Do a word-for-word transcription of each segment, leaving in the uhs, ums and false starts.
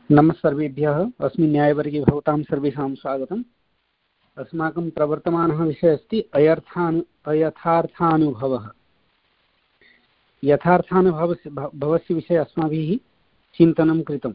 नमः सर्वेभ्यः। अस्मिन् न्यायवर्गे भवतां सर्वेषां स्वागतम्। अस्माकं प्रवर्तमानः विषयः अस्ति अयर्थानु अयथार्थानुभवः। यथार्थानुभवस्य भवस्य विषये अस्माभिः चिन्तनं कृतं।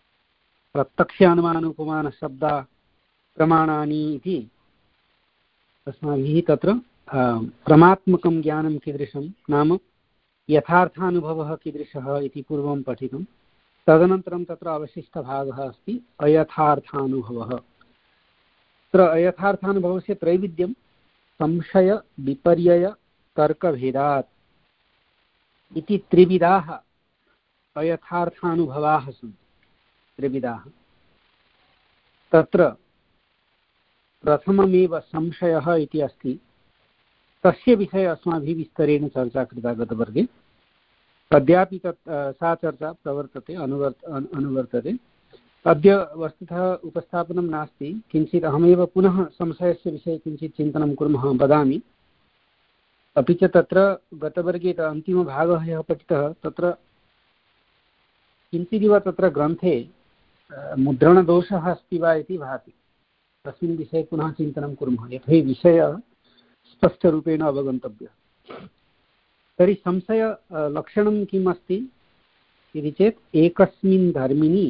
प्रत्यक्षानुमानोपमानशब्दा प्रमाणानि इति अस्माभिः तत्र प्रमात्मकं ज्ञानं कीदृशं नाम यथार्थानुभवः कीदृशः इति पूर्वं पठितं। तदनन्तरं तत्र अवशिष्टभागः अस्ति अयथार्थानुभवः। तत्र अयथार्थानुभवस्य त्रैविध्यं संशय विपर्यय तर्कभेदात् इति त्रिविधाः अयथार्थानुभवाः सन्ति। त्रिविधाः तत्र प्रथममेव संशयः इति अस्ति। तस्य विषये अस्माभिः विस्तरेण चर्चा कृता गतवर्गे। अद्यापि तत् सा चर्चा प्रवर्तते अनुवर्त अनुवर्तते। अद्य वस्तुतः उपस्थापनं नास्ति, किञ्चित् अहमेव पुनः संशयस्य विषये किञ्चित् चिन्तनं कुर्मः वदामि। अपि च तत्र गतवर्गे अन्तिमभागः यः पठितः तत्र किञ्चिदिव तत्र ग्रन्थे मुद्रणदोषः अस्ति वा इति भाति। तस्मिन् विषये पुनः चिन्तनं कुर्मः, यतो हि विषयः स्पष्टरूपेण अवगन्तव्यः। तर्हि संशय लक्षणं किम् अस्ति इति चेत् एकस्मिन् धर्मिणि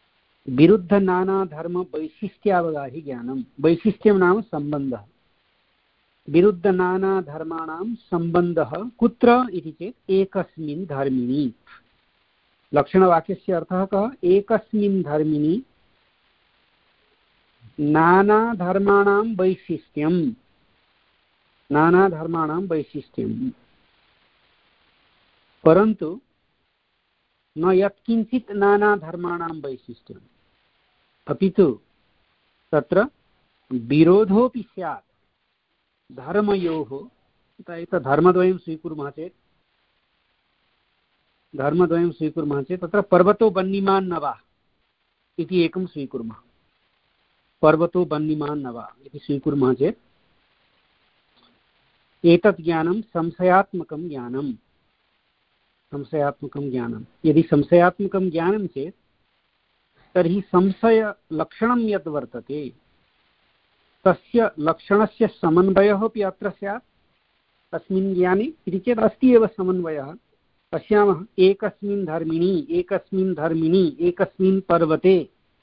विरुद्धनानाधर्मवैशिष्ट्यावगाहि ज्ञानं। वैशिष्ट्यं नाम सम्बन्धः। विरुद्धनानाधर्माणां सम्बन्धः कुत्र इति चेत् एकस्मिन् धर्मिणि। लक्षणवाक्यस्य अर्थः कः? एकस्मिन् धर्मिणि नानाधर्माणां वैशिष्ट्यं। नानाधर्माणां वैशिष्ट्यं परन्तु न यत्किञ्चित् नानाधर्माणां वैशिष्ट्यम्, अपि तु तत्र विरोधोऽपि स्यात् धर्मयोः। एतत् धर्मद्वयं स्वीकुर्मः चेत् धर्मद्वयं स्वीकुर्मः चेत् तत्र पर्वतो वह्निमान् न वा इति एकं स्वीकुर्मः। पर्वतो वह्निमान् न वा इति स्वीकुर्मः चेत् एतत् ज्ञानं संशयात्मकं ज्ञानं। संशयात्मकं ज्ञानं यदि संशयात्मकं ज्ञानं चेत् तर्हि संशयलक्षणं यद् वर्तते तस्य लक्षणस्य समन्वयः अपि अत्र स्यात् तस्मिन् ज्ञाने इति चेत् अस्ति एव समन्वयः। पश्यामः, एकस्मिन् धर्मिणि एकस्मिन् धर्मिणि एकस्मिन् पर्वते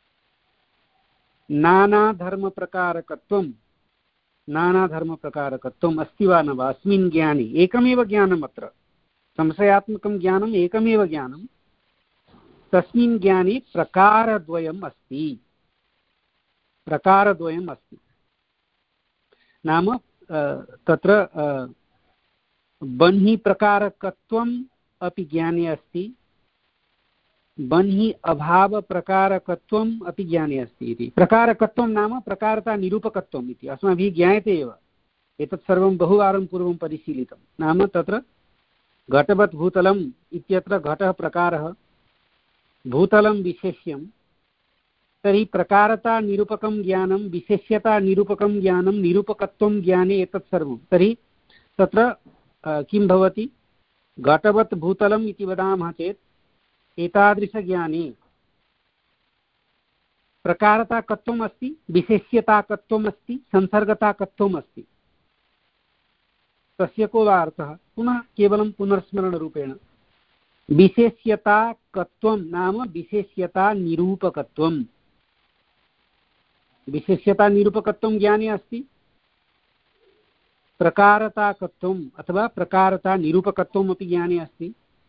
नानाधर्मप्रकारकत्वं नानाधर्मप्रकारकत्वम् अस्ति वा न वा अस्मिन् ज्ञाने। एकमेव ज्ञानम्, अत्र संशयात्मकं ज्ञानम् एकमेव ज्ञानं। तस्मिन् ज्ञाने प्रकारद्वयम् अस्ति। प्रकारद्वयम् अस्ति नाम तत्र बन्हि प्रकारकत्वम् अपि ज्ञाने अस्ति, बन्हि अभावप्रकारकत्वम् अपि ज्ञाने अस्ति इति। प्रकारकत्वं नाम प्रकारता निरूपकत्वम् इति अस्माभिः ज्ञायते एव। एतत् सर्वं बहुवारं पूर्वं परिशीलितं। नाम तत्र घटवत् भूतलम् इत्यत्र घटः प्रकारः, भूतलं विशेष्यं। तर्हि प्रकारता निरूपकं ज्ञानं, विशेष्यता निरूपकं ज्ञानं, निरूपकत्वं ज्ञाने एतत् सर्वं। तर्हि तत्र किं भवति? घटवत् भूतलम् इति वदामः चेत् एतादृशज्ञाने प्रकारताकत्वम् अस्ति, विशेष्यताकत्वम् अस्ति, संसर्गताकत्वम् अस्ति। तस्य को वा अर्थः? पुनः केवलं पुनर्स्मरणरूपेण विशेष्यताकत्वं नाम विशेष्यतानिरूपकत्वं। विशेष्यतानिरूपकत्वं ज्ञाने अस्ति, प्रकारताकत्वम् अथवा प्रकारतानिरूपकत्वम् अपि ज्ञाने अस्ति।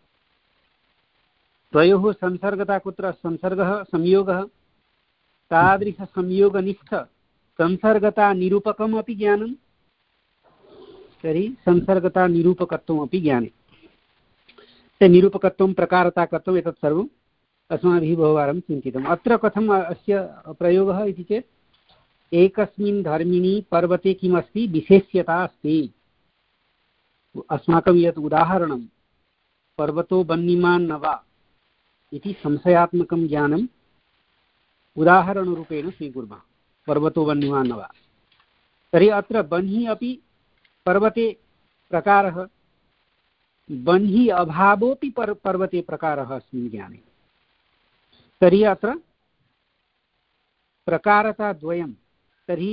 द्वयोः संसर्गता कुत्र? संसर्गः संयोगः। तादृशसंयोगनिष्ठ संसर्गतानिरूपकम् अपि ज्ञानं। तर्हि संसर्गतानिरूपकत्वमपि ज्ञाने। निरूपकत्वं प्रकारताकत्वम् एतत् सर्वम् अस्माभिः बहुवारं चिन्तितम्। अत्र कथम् अस्य प्रयोगः इति चेत् एकस्मिन् धर्मिणि पर्वते किमस्ति? विशेष्यता अस्ति। अस्माकं यत् उदाहरणं पर्वतो वह्निमान् न वा इति संशयात्मकं ज्ञानम् उदाहरणरूपेण स्वीकुर्मः। पर्वतो वह्निमान् न वा, तर्हि अत्र बन्हि अपि पर्वते प्रकारः, बन्हि अभावोऽपि पर्वते प्रकारः अस्मिन् ज्ञाने। तर्हि अत्र प्रकारताद्वयं तर्हि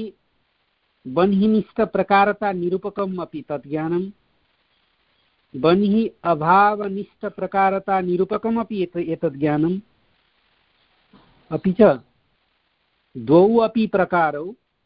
बन्हिनिष्ठप्रकारतानिरूपकम् अपि तत् ज्ञानं, बन्हि अभावनिष्ठप्रकारतानिरूपकमपि एतत् ज्ञानम्, अपि च द्वौ अपि प्रकारौ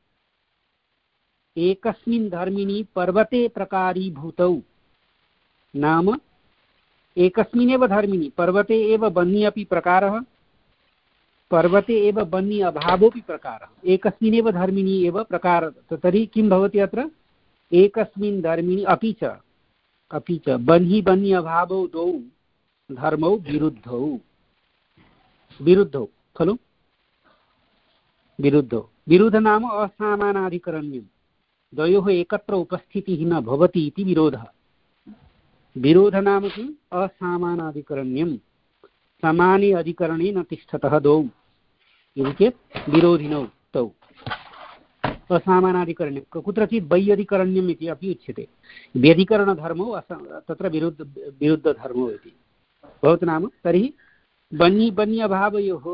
एकस्मिन् धर्मिणि पर्वते प्रकारीभूतौ, नाम एकस्मिन्नेव धर्मिणि पर्वते एव बन्हि अपि प्रकारः, पर्वते एव बन्हि अभावोऽपि प्रकारः, एकस्मिन्नेव धर्मिणि एव प्रकारः। तर्हि किं भवति अत्र? एकस्मिन् धर्मिणि अपि च अपि च बन्हि बन्हि अभावौ द्वौ धर्मौ विरुद्धौ विरुद्धौ खलु? विरुद्धौ। विरुद्ध नाम असामानाधिकरण्यं, द्वयोः एकत्र उपस्थितिः न भवति इति विरोधः। विरोध नाम किम्? असामानाधिकरण्यं, समाने अधिकरणे न तिष्ठतः द्वौ इति चेत् विरोधिनौ तौ। असामानाधिकरण्यं कुत्रचित् वैयधिकरण्यम् इति अपि उच्यते। व्यधिकरणधर्मौ तत्र विरुद्ध विरुद्धधर्मौ इति भवतु नाम। तर्हि बन्हि बन्हि अभावयोः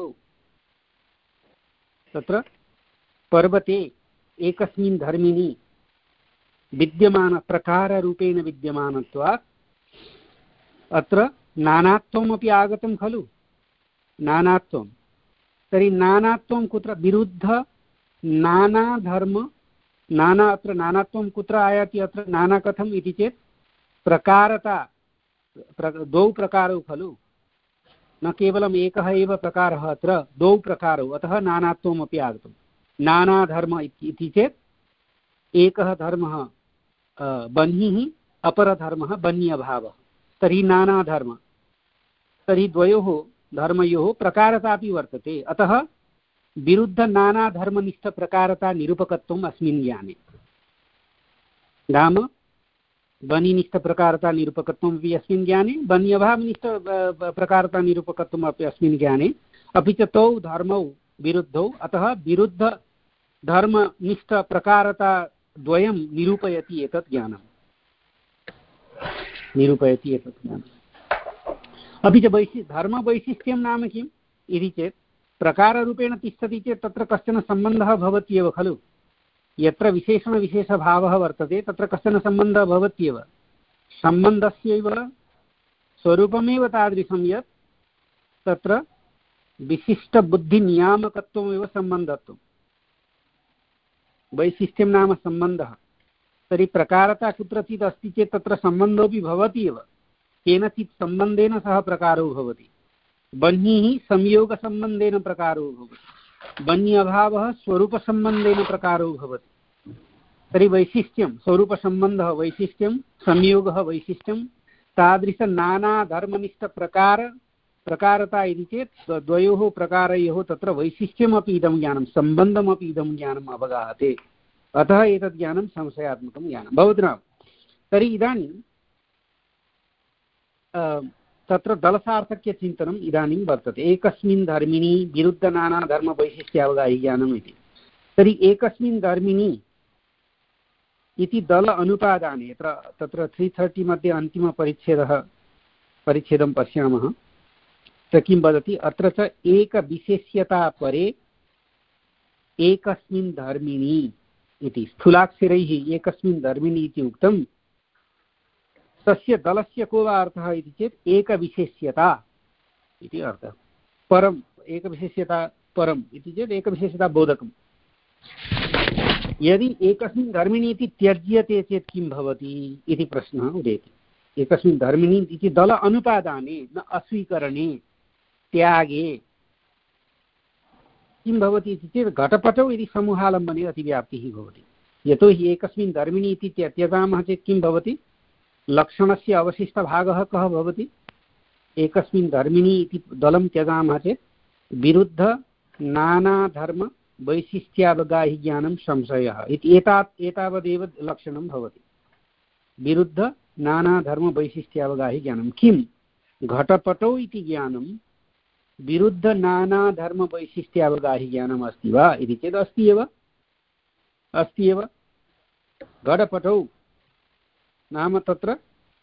तत्र पर्वते एकस्मिन् धर्मिणि विद्यमान प्रकाररूपेण विद्यमानत्वात् अत्र नानात्वमपि आगतं खलु? नानात्वं, तर्हि नानात्वं कुत्र? विरुद्ध नानाधर्म, नाना, अत्र नानात्वं कुत्र आयाति? अत्र नाना कथम् इति चेत् प्रकारता प्र, द्वौ प्रकारौ खलु, न केवलम् एकः एव प्रकारः, अत्र द्वौ प्रकारौ, अतः नानात्वमपि आगतं। नानाधर्म इति चेत् एकः धर्मः बन्हिः, अपरधर्मः बन्हि अभावः, तर्हि नानाधर्म। तर्हि द्वयोः धर्मयोः प्रकारता अपि वर्तते, अतः विरुद्ध नानाधर्मनिष्ठप्रकारता निरूपकत्वम् अस्मिन् ज्ञाने। नाम बन्हिनिष्ठप्रकारता निरूपकत्वम् अपि अस्मिन् ज्ञाने, बन्हि अभावनिष्ठ प्रकारता निरूपकत्वम् अपि अस्मिन् ज्ञाने, अपि च तौ धर्मौ विरुद्धौ, अतः विरुद्ध धर्मनिष्ठप्रकारता द्वयं निरूपयति एतत् ज्ञानं, निरूपयति एतत् ज्ञानम्। अपि च वैशि धर्मवैशिष्ट्यं नाम किम् इति चेत् प्रकाररूपेण तिष्ठति चेत् तत्र कश्चन सम्बन्धः भवत्येव खलु। यत्र विशेषणविशेषभावः वर्तते तत्र कश्चन सम्बन्धः भवत्येव। सम्बन्धस्यैव स्वरूपमेव तादृशं यत् तत्र विशिष्टबुद्धिनियामकत्वमेव सम्बन्धत्वं। वैशिष्ट्यं नाम सम्बन्धः। तर्हि प्रकारता कुत्रचित् अस्ति चेत् तत्र सम्बन्धोऽपि भवति एव, केनचित् सम्बन्धेन सह प्रकारो भवति। बन्हिः संयोगसम्बन्धेन प्रकारो भवति, बन्हि अभावः स्वरूपसम्बन्धेन प्रकारो भवति। तर्हि वैशिष्ट्यं स्वरूपसम्बन्धः वैशिष्ट्यं, संयोगः वैशिष्ट्यं, तादृशनानाधर्मनिष्ठप्रकार प्रकारता इति चेत् द्वयोः प्रकारयोः तत्र वैशिष्ट्यमपि इदं ज्ञानं, सम्बन्धमपि इदं ज्ञानम् अवगाहते। अतः एतद् ज्ञानं संशयात्मकं ज्ञानं भवति न। तर्हि इदानीं तत्र दलसार्थक्यचिन्तनम् इदानीं वर्तते। एकस्मिन् धर्मिणि विरुद्धनानाधर्मवैशिष्ट्यावगाहि ज्ञानम् इति। तर्हि एकस्मिन् धर्मिणि इति दल अनुपादाने यत्र तत्र त्री थर्टि मध्ये अन्तिमपरिच्छेदः परिच्छेदं पश्यामः, स किं वदति? अत्र च एकविशेष्यता परे एकस्मिन् धर्मिणि इति स्थूलाक्षरैः एकस्मिन् धर्मिणि इति उक्तं। तस्य दलस्य को वा अर्थः इति चेत् एकविशेष्यता इति अर्थः। परम् एकविशेष्यता परम् इति चेत् एकविशेष्यता बोधकम्। यदि एकस्मिन् धर्मिणि इति त्यज्यते चेत् किं भवति इति प्रश्नः उदेति। एकस्मिन् धर्मिणि इति दल अनुपादाने न अस्वीकरणे त्यागे किं भवति इति चेत् घटपटौ यदि समूहालम्बने अतिव्याप्तिः भवति। यतोहि एकस्मिन् धर्मिणि इति त्यजामः चेत् किं भवति? लक्षणस्य अवशिष्टभागः कः भवति? एकस्मिन् धर्मिणि इति दलं त्यजामः चेत् विरुद्ध नानाधर्म वैशिष्ट्यावगाहि ज्ञानं संशयः इति एतात् एतावदेव लक्षणं भवति। विरुद्ध नानाधर्म वैशिष्ट्यावगाहि ज्ञानं किं? घटपटौ इति ज्ञानं विरुद्ध नानाधर्म वैशिष्ट्यावगाहि ज्ञानम् अस्ति वा इति चेत् अस्ति एव, अस्ति एव। घटपटौ नाम तत्र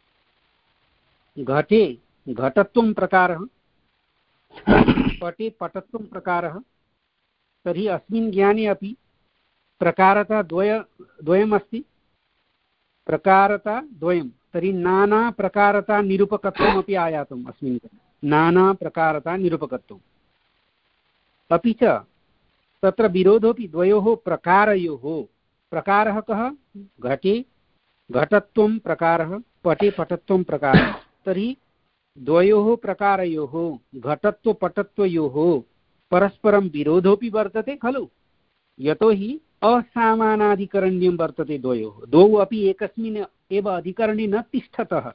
घटे घटत्वं प्रकारः, पटे पटत्वं प्रकारः, तर्हि अस्मिन् ज्ञाने अपि प्रकारता द्वय द्वयमस्ति, प्रकारता द्वयं, तर्हि नानाप्रकारता निरूपकत्वमपि आयातम् अस्मिन्, नानाप्रकारता निरूपकत्वम्। अपि च तत्र विरोधोऽपि द्वयोः प्रकारयोः। प्रकारः कः? घटे घटत्वं प्रकारः, पटे पटत्वं प्रकारः। तर्हि द्वयोः प्रकारयोः घटत्वपटत्वयोः परस्परं विरोधोऽपि वर्तते खलु, यतोहि असामानाधिकरण्यं वर्तते द्वयोः, द्वौ अपि एकस्मिन् एव अधिकरणे न तिष्ठतः।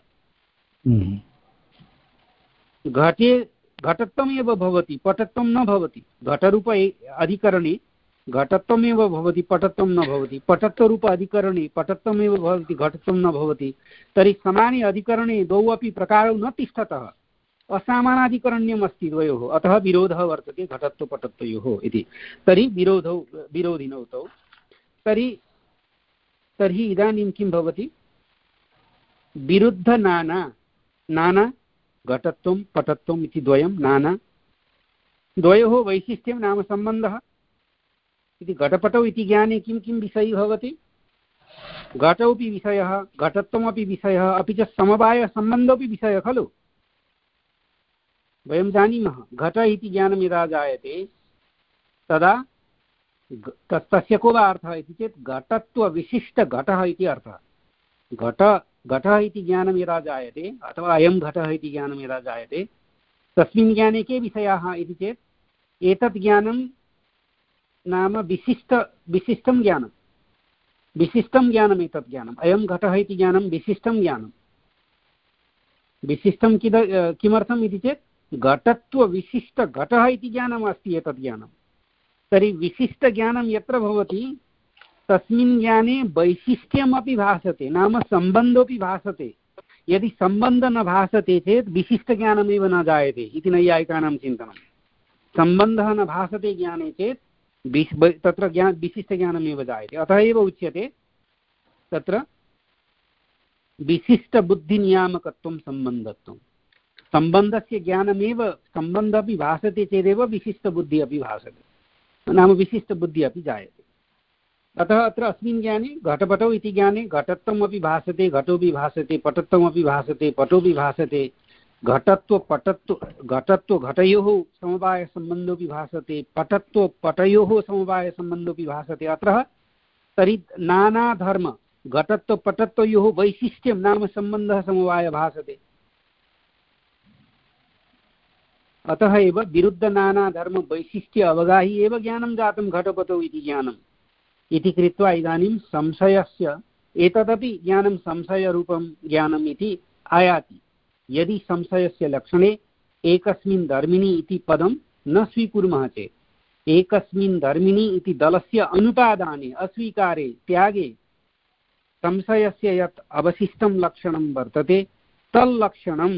घटे घटत्वमेव भवति, पटत्वं न भवति। घटरूप अधिकरणे घटत्वमेव भवति, पटत्वं न भवति। पटत्वरूप अधिकरणे पटत्वमेव भवति, घटत्वं न भवति। तर्हि समाने अधिकरणे द्वौ अपि प्रकारौ न तिष्ठतः, असामानाधिकरण्यम् अस्ति द्वयोः, अतः विरोधः वर्तते घटत्वपटत्वयोः इति। तर्हि विरोधौ विरोधिनौ तौ। तर्हि तर्हि इदानीं किं भवति? विरुद्ध नाना, नाना घटत्वं पटत्वम् इति द्वयं, नाना द्वयोः वैशिष्ट्यं नाम सम्बन्धः इति। घटपटौ इति ज्ञाने किं किं विषयः भवति? घटोऽपि विषयः, घटत्वमपि विषयः, अपि च समवायसम्बन्धोऽपि विषयः खलु। वयं जानीमः घट इति ज्ञानं यदा जायते तदा तस्य को वा अर्थः इति चेत् घटत्वविशिष्टघटः इति अर्थः। घट घटः इति ज्ञानं यदा जायते अथवा अयं घटः इति ज्ञानं यदा जायते तस्मिन् ज्ञाने के विषयाः इति चेत् एतत् ज्ञानं नाम विशिष्ट विशिष्टं ज्ञानं, विशिष्टं ज्ञानम् एतत् ज्ञानम्। अयं घटः इति ज्ञानं विशिष्टं ज्ञानं। विशिष्टं किद किमर्थम् इति चेत् घटत्वविशिष्टघटः इति ज्ञानम् अस्ति एतत् ज्ञानं। तर्हि विशिष्टज्ञानं यत्र भवति तस्मिन् ज्ञाने वैशिष्ट्यमपि भासते, नाम सम्बन्धोऽपि भासते। यदि सम्बन्धः न भासते चेत् विशिष्टज्ञानमेव न जायते इति नैयायिकानां चिन्तनं। सम्बन्धः न भासते ज्ञाने चेत् तत्र ज्ञान विशिष्टज्ञानमेव जायते। अतः एव उच्यते तत्र विशिष्टबुद्धिनियामकत्वं सम्बन्धत्वं। सम्बन्धस्य ज्ञानमेव, सम्बन्धः अपि भासते चेदेव विशिष्टबुद्धिः अपि भासते, नाम विशिष्टबुद्धिः अपि जायते। अतः अत्र अस्मिन् ज्ञाने घटपटौ इति ज्ञाने घटत्वमपि भासते, घटोऽपि भासते, पटत्वमपि भासते, पटोऽपि भासते। घटत्व पटत्व घटत्व घटयोः समवायसम्बन्धोऽपि भासते, पटत्व पटयोः समवायसम्बन्धोऽपि भासते। अत्र तर्हि नानाधर्म घटत्व पटत्वयोः वैशिष्ट्यं नाम सम्बन्धः समवायः भासते। अतः एव विरुद्धनानाधर्मवैशिष्ट्य अवगाही एव ज्ञानं जातं घटपटौ इति ज्ञानम् इति कृत्वा इदानीं संशयस्य एतदपि ज्ञानं संशयरूपं ज्ञानम् इति आयाति। यदि संशयस्य लक्षणे एकस्मिन् धर्मिणि इति पदं न स्वीकुर्मः चेत्, एकस्मिन् धर्मिणि इति दलस्य अनुपादाने, अस्वीकारे, त्यागे संशयस्य यत् अवशिष्टं लक्षणं वर्तते तल्लक्षणम्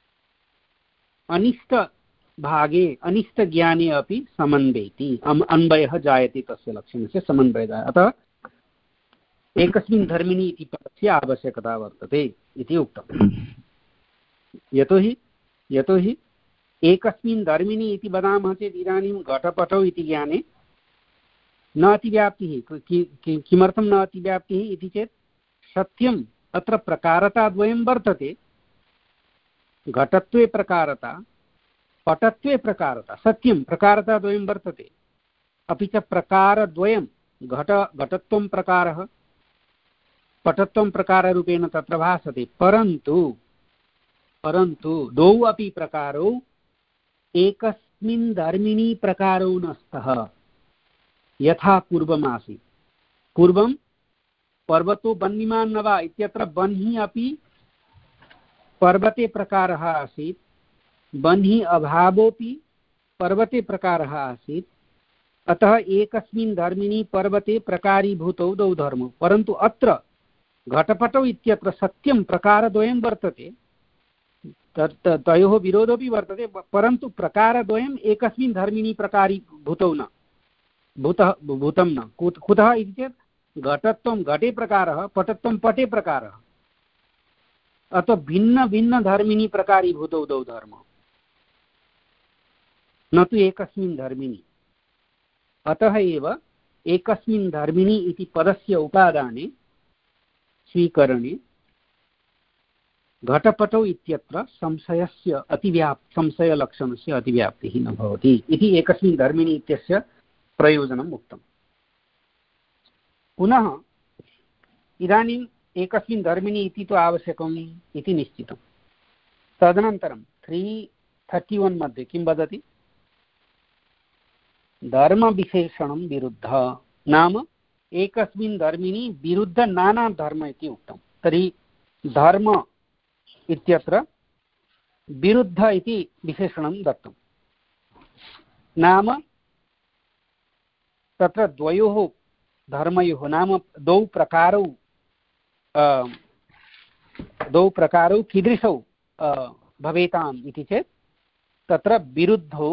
अनिष्टभागे अनिष्टज्ञाने अपि समन्वयति, अन्वयः जायते, तस्य लक्षणस्य समन्वयः। अतः एकस्मिन् धर्मिणि इति पदस्य आवश्यकता वर्तते इति उक्तम्। यतोहि यतोहि एकस्मिन् धर्मिणि इति वदामः चेत् इदानीं घटपटौ इति ज्ञाने न अतिव्याप्तिः। किमर्थं न अतिव्याप्तिः इति चेत् सत्यम् अत्र प्रकारताद्वयं वर्तते, घटत्वे प्रकारता, पटत्वे प्रकारता। सत्यं प्रकारताद्वयं वर्तते, अपि च प्रकारद्वयं घट घटत्वं प्रकारः, पटत्वं प्रकाररूपेण तत्र भासते। परन्तु परन्तु द्वौ अपि प्रकारौ एकस्मिन् धर्मिणि प्रकारौ न स्तः, यथा पूर्वमासीत्। पूर्वं पर्वतो बह्निमान् न वा इत्यत्र बह्निः अपि पर्वते प्रकारः आसीत्, बह्निः अभावोऽपि पर्वते प्रकारः आसीत्। अतः एकस्मिन् धर्मिणि पर्वते प्रकारीभूतौ द्वौ धर्मौ। परन्तु अत्र घटपटौ इत्यत्र सत्यं प्रकारद्वयं वर्तते, तयोः विरोधोऽपि वर्तते, परन्तु प्रकारद्वयम् एकस्मिन् धर्मिणि प्रकारीभूतौ न भूतः भूतं न। कुतः इति चेत् घटत्वं घटे प्रकारः, पटत्वं पटे प्रकारः। अतः भिन्न भिन्न धर्मिणि प्रकारीभूतौ द्वौ धर्मौ, न तु एकस्मिन् धर्मिणि। अतः एव एकस्मिन् धर्मिणि इति पदस्य उपादाने स्वीकरणे घटपटौ इत्यत्र संशयस्य अतिव्याप् संशयलक्षणस्य अतिव्याप्तिः न भवति इति एकस्मिन् धर्मिणि इत्यस्य प्रयोजनम् उक्तम्। पुनः इदानीम् एकस्मिन् धर्मिणि इति तु आवश्यकम् इति निश्चितं। तदनन्तरं त्री थर्टि वन् मध्ये किं वदति? धर्मविशेषणं विरुद्ध, नाम एकस्मिन् धर्मिणि विरुद्ध नाना धर्म इति उक्तं। तर्हि धर्म इत्यत्र विरुद्ध इति विशेषणं दत्तं, नाम तत्र द्वयोः धर्मयोः नाम द्वौ प्रकारौ द्वौ प्रकारौ कीदृशौ भवेताम् इति चेत् तत्र विरुद्धौ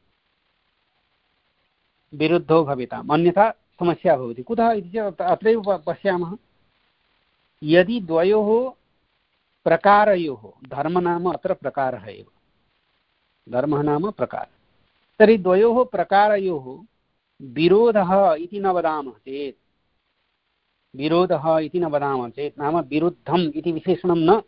विरुद्धौ भवेताम्, अन्यथा समस्या भवति। कुतः इति चेत् अत्रैव पश्यामः, यदि द्वयोः प्रकारयोः, धर्म नाम अत्र प्रकारः एव, धर्मः नाम प्रकारः, तर्हि द्वयोः प्रकारयोः विरोधः इति न वदामः चेत् विरोधः इति न वदामः चेत् नाम विरुद्धम् इति विशेषणं न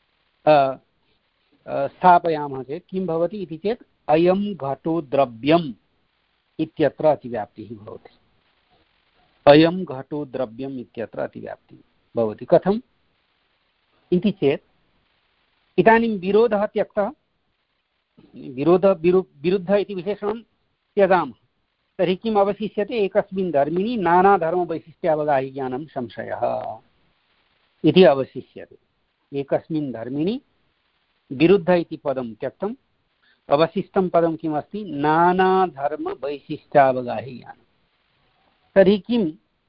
स्थापयामः चेत् किं भवति इति चेत् अयं घटो द्रव्यम् इत्यत्र अतिव्याप्तिः भवति। अयं घटो द्रव्यम् इत्यत्र अतिव्याप्तिः भवति। कथम् इति चेत् इदानीं विरोधः त्यक्तः, विरोध विरुद्ध इति विशेषणं त्यजामः, तर्हि किम् अवशिष्यते? एकस्मिन् धर्मिणि नानाधर्मवैशिष्ट्यावगाहिज्ञानं संशयः इति अवशिष्यते। एकस्मिन् धर्मिणि विरुद्ध इति पदं त्यक्तम्, अवशिष्टं पदं किमस्ति? नानाधर्मवैशिष्ट्यावगाहिज्ञानं। तर्हि किम्?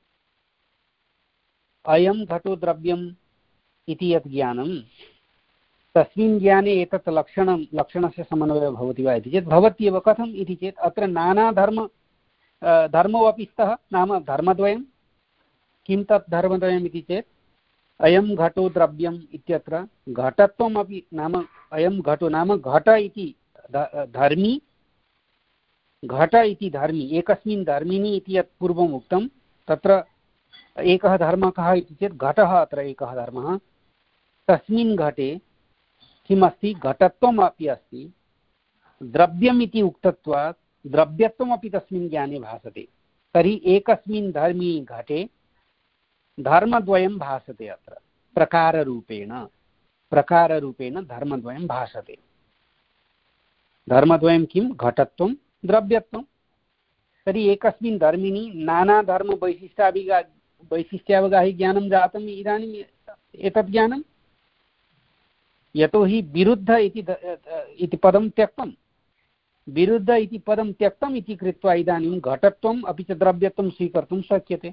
अयं घटो द्रव्यम् इति यत् ज्ञानं, तस्मिन् ज्ञाने एतत् लक्षणं लक्षणस्य समन्वयः भवति वा इति चेत् भवत्येव। कथम् इति चेत् अत्र नानाधर्म धर्मौ अपि स्तः, नाम धर्मद्वयं। किं तत् धर्मद्वयम् इति चेत् अयं घटो द्रव्यम् इत्यत्र घटत्वम् अपि, नाम अयं घटो नाम घट इति धर्मी, घट इति धर्मी, एकस्मिन् धर्मिणि इति यत् पूर्वम् उक्तं तत्र एकः धर्मः कः इति चेत् घटः, अत्र एकः धर्मः। तस्मिन् घटे किम् अस्ति? घटत्वम् अपि अस्ति, द्रव्यम् इति उक्तत्वात् द्रव्यत्वमपि तस्मिन् ज्ञाने भासते। तर्हि एकस्मिन् धर्मी घटे धर्मद्वयं भासते। अत्र प्रकाररूपेण प्रकाररूपेण धर्मद्वयं भासते। धर्मद्वयं किं? घटत्वं द्रव्यत्वं। तर्हि एकस्मिन् धर्मिणि नानाधर्मवैशिष्ट्याभिगा वैशिष्ट्यावगाहि ज्ञानं जातम्। इदानीम् एतत् ज्ञानं यतोहि विरुद्ध इति पदं त्यक्तं, विरुद्ध इति पदं त्यक्तम् इति कृत्वा इदानीं घटत्वम् अपि च द्रव्यत्वं स्वीकर्तुं शक्यते।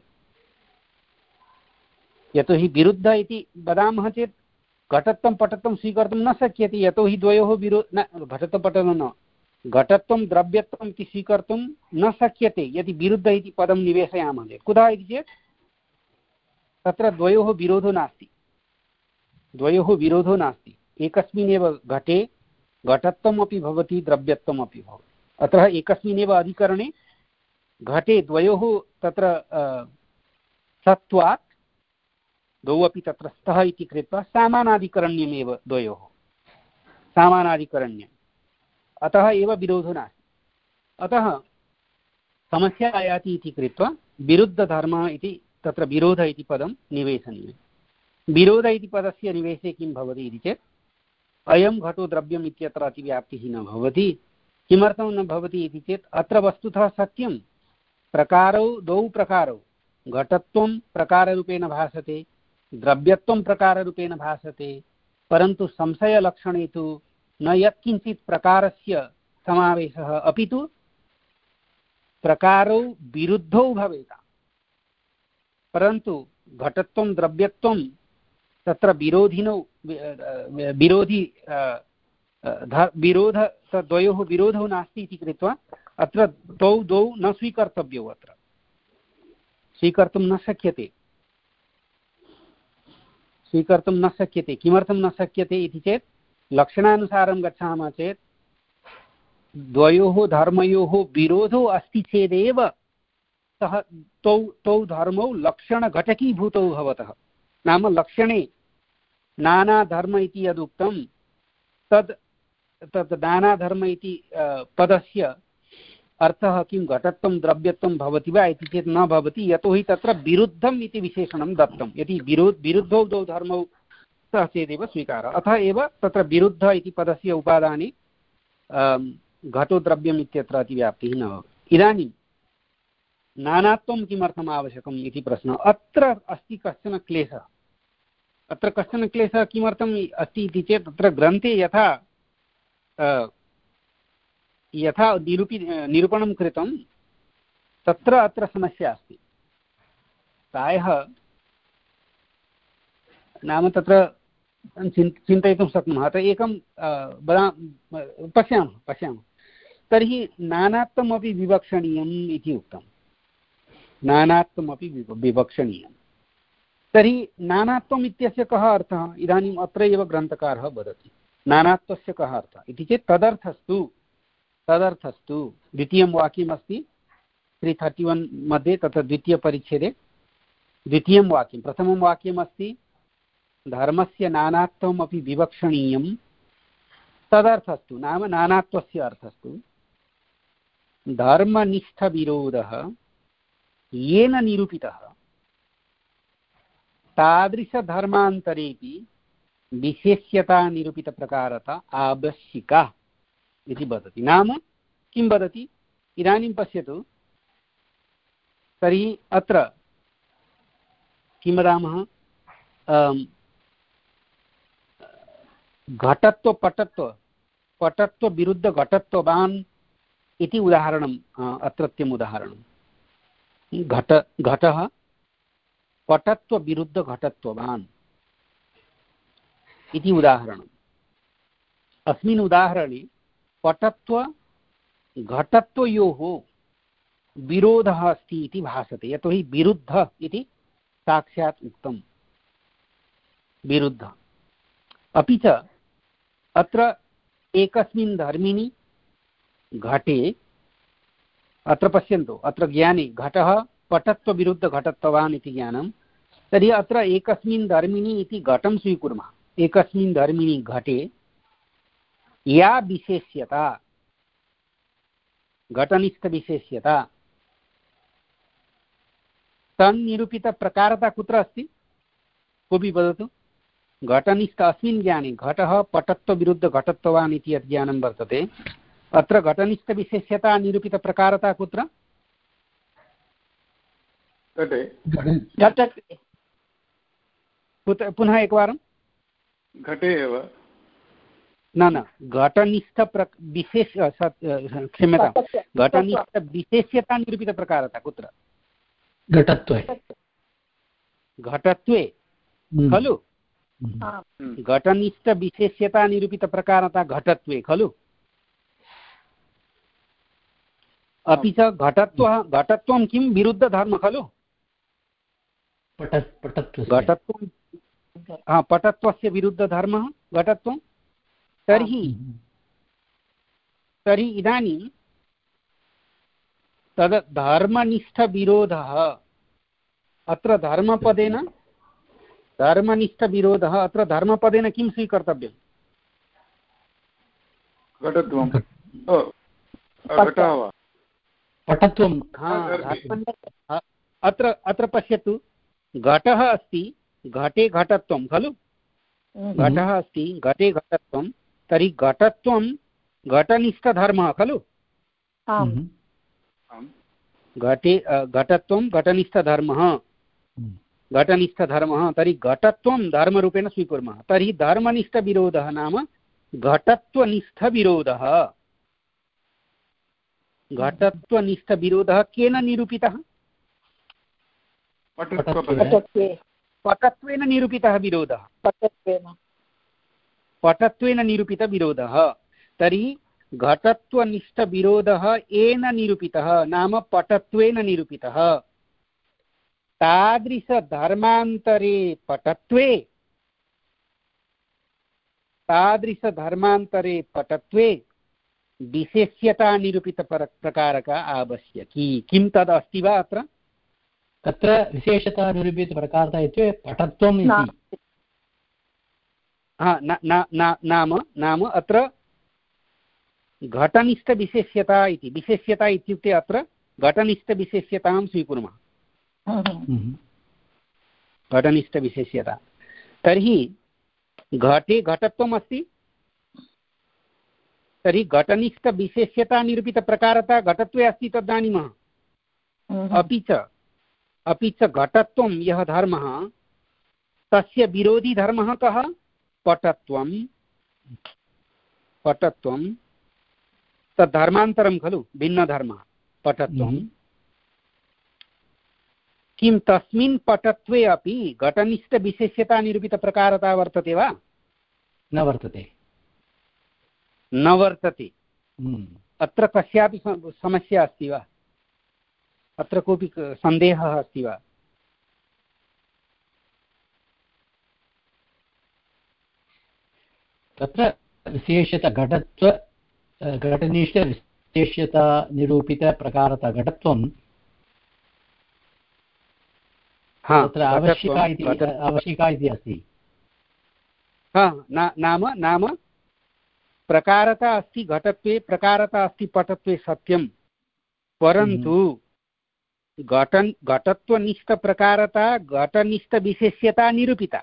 यतोहि विरुद्ध इति वदामः चेत् घटत्वं पटत्वं स्वीकर्तुं न शक्यते, यतोहि द्वयोः विरो न घटत्वपटनं न घटत्वं द्रव्यत्वम् इति स्वीकर्तुं न शक्यते यदि विरुद्ध इति पदं निवेशयामः चेत्। कुतः इति चेत् तत्र द्वयोः विरोधो नास्ति, द्वयोः विरोधो नास्ति। एकस्मिन्नेव घटे घटत्वमपि भवति, द्रव्यत्वमपि भवति। अतः एकस्मिन्नेव अधिकरणे घटे द्वयोः तत्र सत्त्वात् द्वौ अपि तत्र स्तः इति कृत्वा सामानाधिकरण्यमेव द्वयोः, सामानाधिकरण्यम्। अतः एव विरोधो नास्ति। अतः समस्या आयाति इति कृत्वा विरुद्धधर्मः इति तत्र विरोध इति पदं निवेशनीयम्। विरोध इति पदस्य निवेशे किं भवति इति चेत् अयं घटो द्रव्यम् इत्यत्र अतिव्याप्तिः न भवति। किमर्थं न भवति इति चेत् अत्र वस्तुतः सत्यं प्रकारौ द्वौ प्रकारौ, घटत्वं प्रकाररूपेण भासते, द्रव्यत्वं प्रकाररूपेण भासते, परन्तु संशयलक्षणे तु न यत्किञ्चित् प्रकारस्य समावेशः, अपि तु प्रकारौ विरुद्धौ भवेत्। परन्तु घटत्वं द्रव्यत्वं तत्र विरोधिनौ विरोधि विरोध द्वयोः विरोधौ नास्ति इति कृत्वा अत्र द्वौ द्वौ न स्वीकर्तव्यौ, अत्र स्वीकर्तुं न शक्यते, स्वीकर्तुं न शक्यते। किमर्थं न शक्यते इति चेत् लक्षणानुसारं गच्छामः चेत् द्वयोः धर्मयोः विरोधो अस्ति चेदेव सह तौ तौ धर्मौ लक्षणघटकीभूतौ भवतः। नाम लक्षणे नानाधर्म इति यदुक्तं तद् तद् नानाधर्म इति पदस्य अर्थः किं घटत्वं द्रव्यत्वं भवति वा इति चेत् न भवति, यतोहि तत्र विरुद्धम् इति विशेषणं दत्तं। यदि विरु विरुद्धौ द्वौ धर्मौ सः चेदेव स्वीकारः। अतः एव तत्र विरुद्ध इति पदस्य उपादाने घटो द्रव्यम् इत्यत्र अतिव्याप्तिः न भवति। इदानीं नानात्वं किमर्थम् आवश्यकम् इति प्रश्नः। अत्र अस्ति कश्चन क्लेशः। अत्र कश्चन क्लेशः किमर्थम् अस्ति इति चेत् तत्र ग्रन्थे यथा यथा निरूपि निरूपणं कृतं तत्र अत्र समस्या अस्ति। प्रायः नाम तत्र चिन्तयितुं शक्नुमः। अतः एकं वदा पश्यामः पश्यामः तर्हि नानात्वमपि विवक्षणीयम् इति उक्तं। नानात्वमपि विवक्षणीयं तर्हि नानात्वम् इत्यस्य कः अर्थः? इदानीम् अत्र एव ग्रन्थकारः वदति नानात्वस्य कः अर्थः इति चेत् तदर्थस्तु तदर्थस्तु द्वितीयं वाक्यमस्ति त्री थर्टि वन् मध्ये तत्र द्वितीयपरिच्छेदे द्वितीयं वाक्यं प्रथमं वाक्यमस्ति धर्मस्य नानात्वमपि विवक्षणीयं तदर्थस्तु नाम नानात्वस्य अर्थस्तु धर्मनिष्ठविरोधः येन निरूपितः तादृशधर्मान्तरेपि विशेष्यता निरूपितप्रकारता आवश्यका इति वदति। नाम किं वदति? इदानीं पश्यतु तर्हि अत्र किं वदामः घटत्व पटत्व पटत्व विरुद्ध घटत्ववान् इति उदाहरणम् अत्रत्यम् उदाहरणं। घट घटः पटत्व विरुद्ध घटत्ववान् इति उदाहरणम्। अस्मिन् उदाहरणे पटत्व घटत्वयोः विरोधः अस्ति इति भासते, यतोहि विरुद्ध इति साक्षात् उक्तं। विरुद्ध अपि च अत्र एकस्मिन् धर्मिणि घटे अत्र पश्यन्तु अत्र ज्ञाने घटः पटत्वविरुद्ध घटत्ववान् इति ज्ञानं। तर्हि अत्र एकस्मिन् धर्मिणि इति घटं स्वीकुर्मः। एकस्मिन् धर्मिणि घटे या विशेष्यता घटनिष्ठविशेष्यता तन्निरूपितप्रकारता कुत्र अस्ति? कोऽपि वदतु। घटनिष्ठ अस्मिन् ज्ञाने घटः पटत्वविरुद्ध घटत्ववान् इति यत् ज्ञानं वर्तते अत्र घटनिष्ठविशेष्यता निरूपितप्रकारता कुत्र? पुनः एकवारं। घटे एव न न घटनिष्ठ विशेष क्षम्यतां घटनिष्ठ विशेष्यता निरूपितप्रकारता कुत्र? घटत्वे घटत्वे खलु। घटनिष्ठ विशेष्यता निरूपितप्रकारता घटत्वे खलु। अपि च घटत्वः घटत्वं किं विरुद्धधर्म खलु। घटत्वं हा पटत्वस्य विरुद्धधर्मः घटत्वं। तर्हि तर्हि इदानीं तद् धर्मनिष्ठविरोधः अत्र धर्मपदेन धर्मनिष्ठविरोधः अत्र धर्मपदेन किं स्वीकर्तव्यं? घटत्वं पटत्वं। अत्र अत्र पश्यतु घटः अस्ति घटे घटत्वं खलु। घटः अस्ति घटे घटत्वं तर्हि घटत्वं घटनिष्ठधर्मः खलु। घटे घटत्वं घटनिष्ठधर्मः घटनिष्ठधर्मः तर्हि घटत्वं धर्मरूपेण स्वीकुर्मः। तर्हि धर्मनिष्ठविरोधः नाम घटत्वनिष्ठविरोधः। घटत्वनिष्ठविरोधः केन निरूपितः? पटत्वेन निरूपितः विरोधः। पटत्वेन निरूपितविरोधः। तर्हि घटत्वनिष्ठविरोधः येन निरूपितः नाम पटत्वेन निरूपितः। तादृशधर्मान्तरे पटत्वे तादृशधर्मान्तरे पटत्वे विशेष्यतानिरूपितप्रकारक आवश्यकी किं तद् अस्ति वा अत्र तत्र विशेषतानिरूपितप्रकारता इत्युक्ते पटत्वम् इति हा नाम नाम अत्र घटनिष्ठविशेष्यता इति विशेष्यता इत्युक्ते अत्र घटनिष्ठविशेष्यतां स्वीकुर्मः घटनिष्ठविशेष्यता तर्हि घटे घटत्वम् अस्ति तर्हि घटनिष्ठविशेष्यता निरूपितप्रकारता घटत्वे अस्ति तद् जानीमः अपि च अपि च घटत्वं यः धर्मः तस्य विरोधी धर्मः कः पटत्वं पटत्वं तद्धर्मान्तरं खलु भिन्नधर्मः पटत्वं किं तस्मिन् पटत्वे अपि घटनिष्ठविशेष्यता निरूपितप्रकारता वर्तते वा न वर्तते न वर्तते अत्र कस्यापि समस्या अस्ति वा अत्र कोऽपि सन्देहः अस्ति वा तत्र विशेषता घटत्व घटनिष्ठविशेष्यता निरूपितप्रकारता घटत्वं तत्र आवश्यका इति आवश्यका इति अस्ति नाम नाम प्रकारता अस्ति घटत्वे प्रकारता अस्ति पटत्वे सत्यं परन्तु घटन घटत्वनिष्ठप्रकारता घटनिष्ठविशेष्यता निरूपिता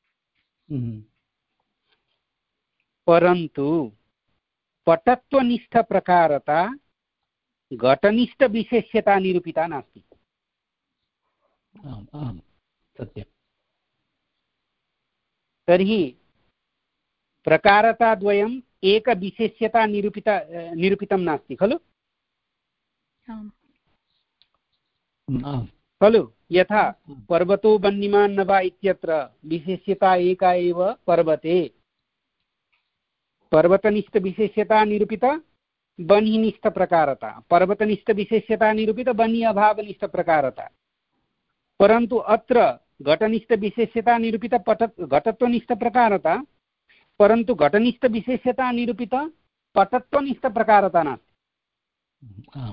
परन्तु पटत्वनिष्ठप्रकारता घटनिष्ठविशेष्यता निरूपिता नास्ति आम् आम् सत्यं तर्हि प्रकारताद्वयम् एकविशेष्यता निरूपिता निरूपितं नास्ति खलु खलु यथा पर्वतो वह्निमान् न वा इत्यत्र विशेष्यता एका एव पर्वते पर्वतनिष्ठविशेष्यता निरूपिता वह्निनिष्ठप्रकारता पर्वतनिष्ठविशेष्यता निरूपिता वह्नि अभावनिष्ठप्रकारता परन्तु अत्र घटनिष्ठविशेष्यता निरूपिता पट घटत्वनिष्ठप्रकारता परन्तु घटनिष्ठविशेष्यता निरूपिता पटत्वनिष्ठप्रकारता नास्ति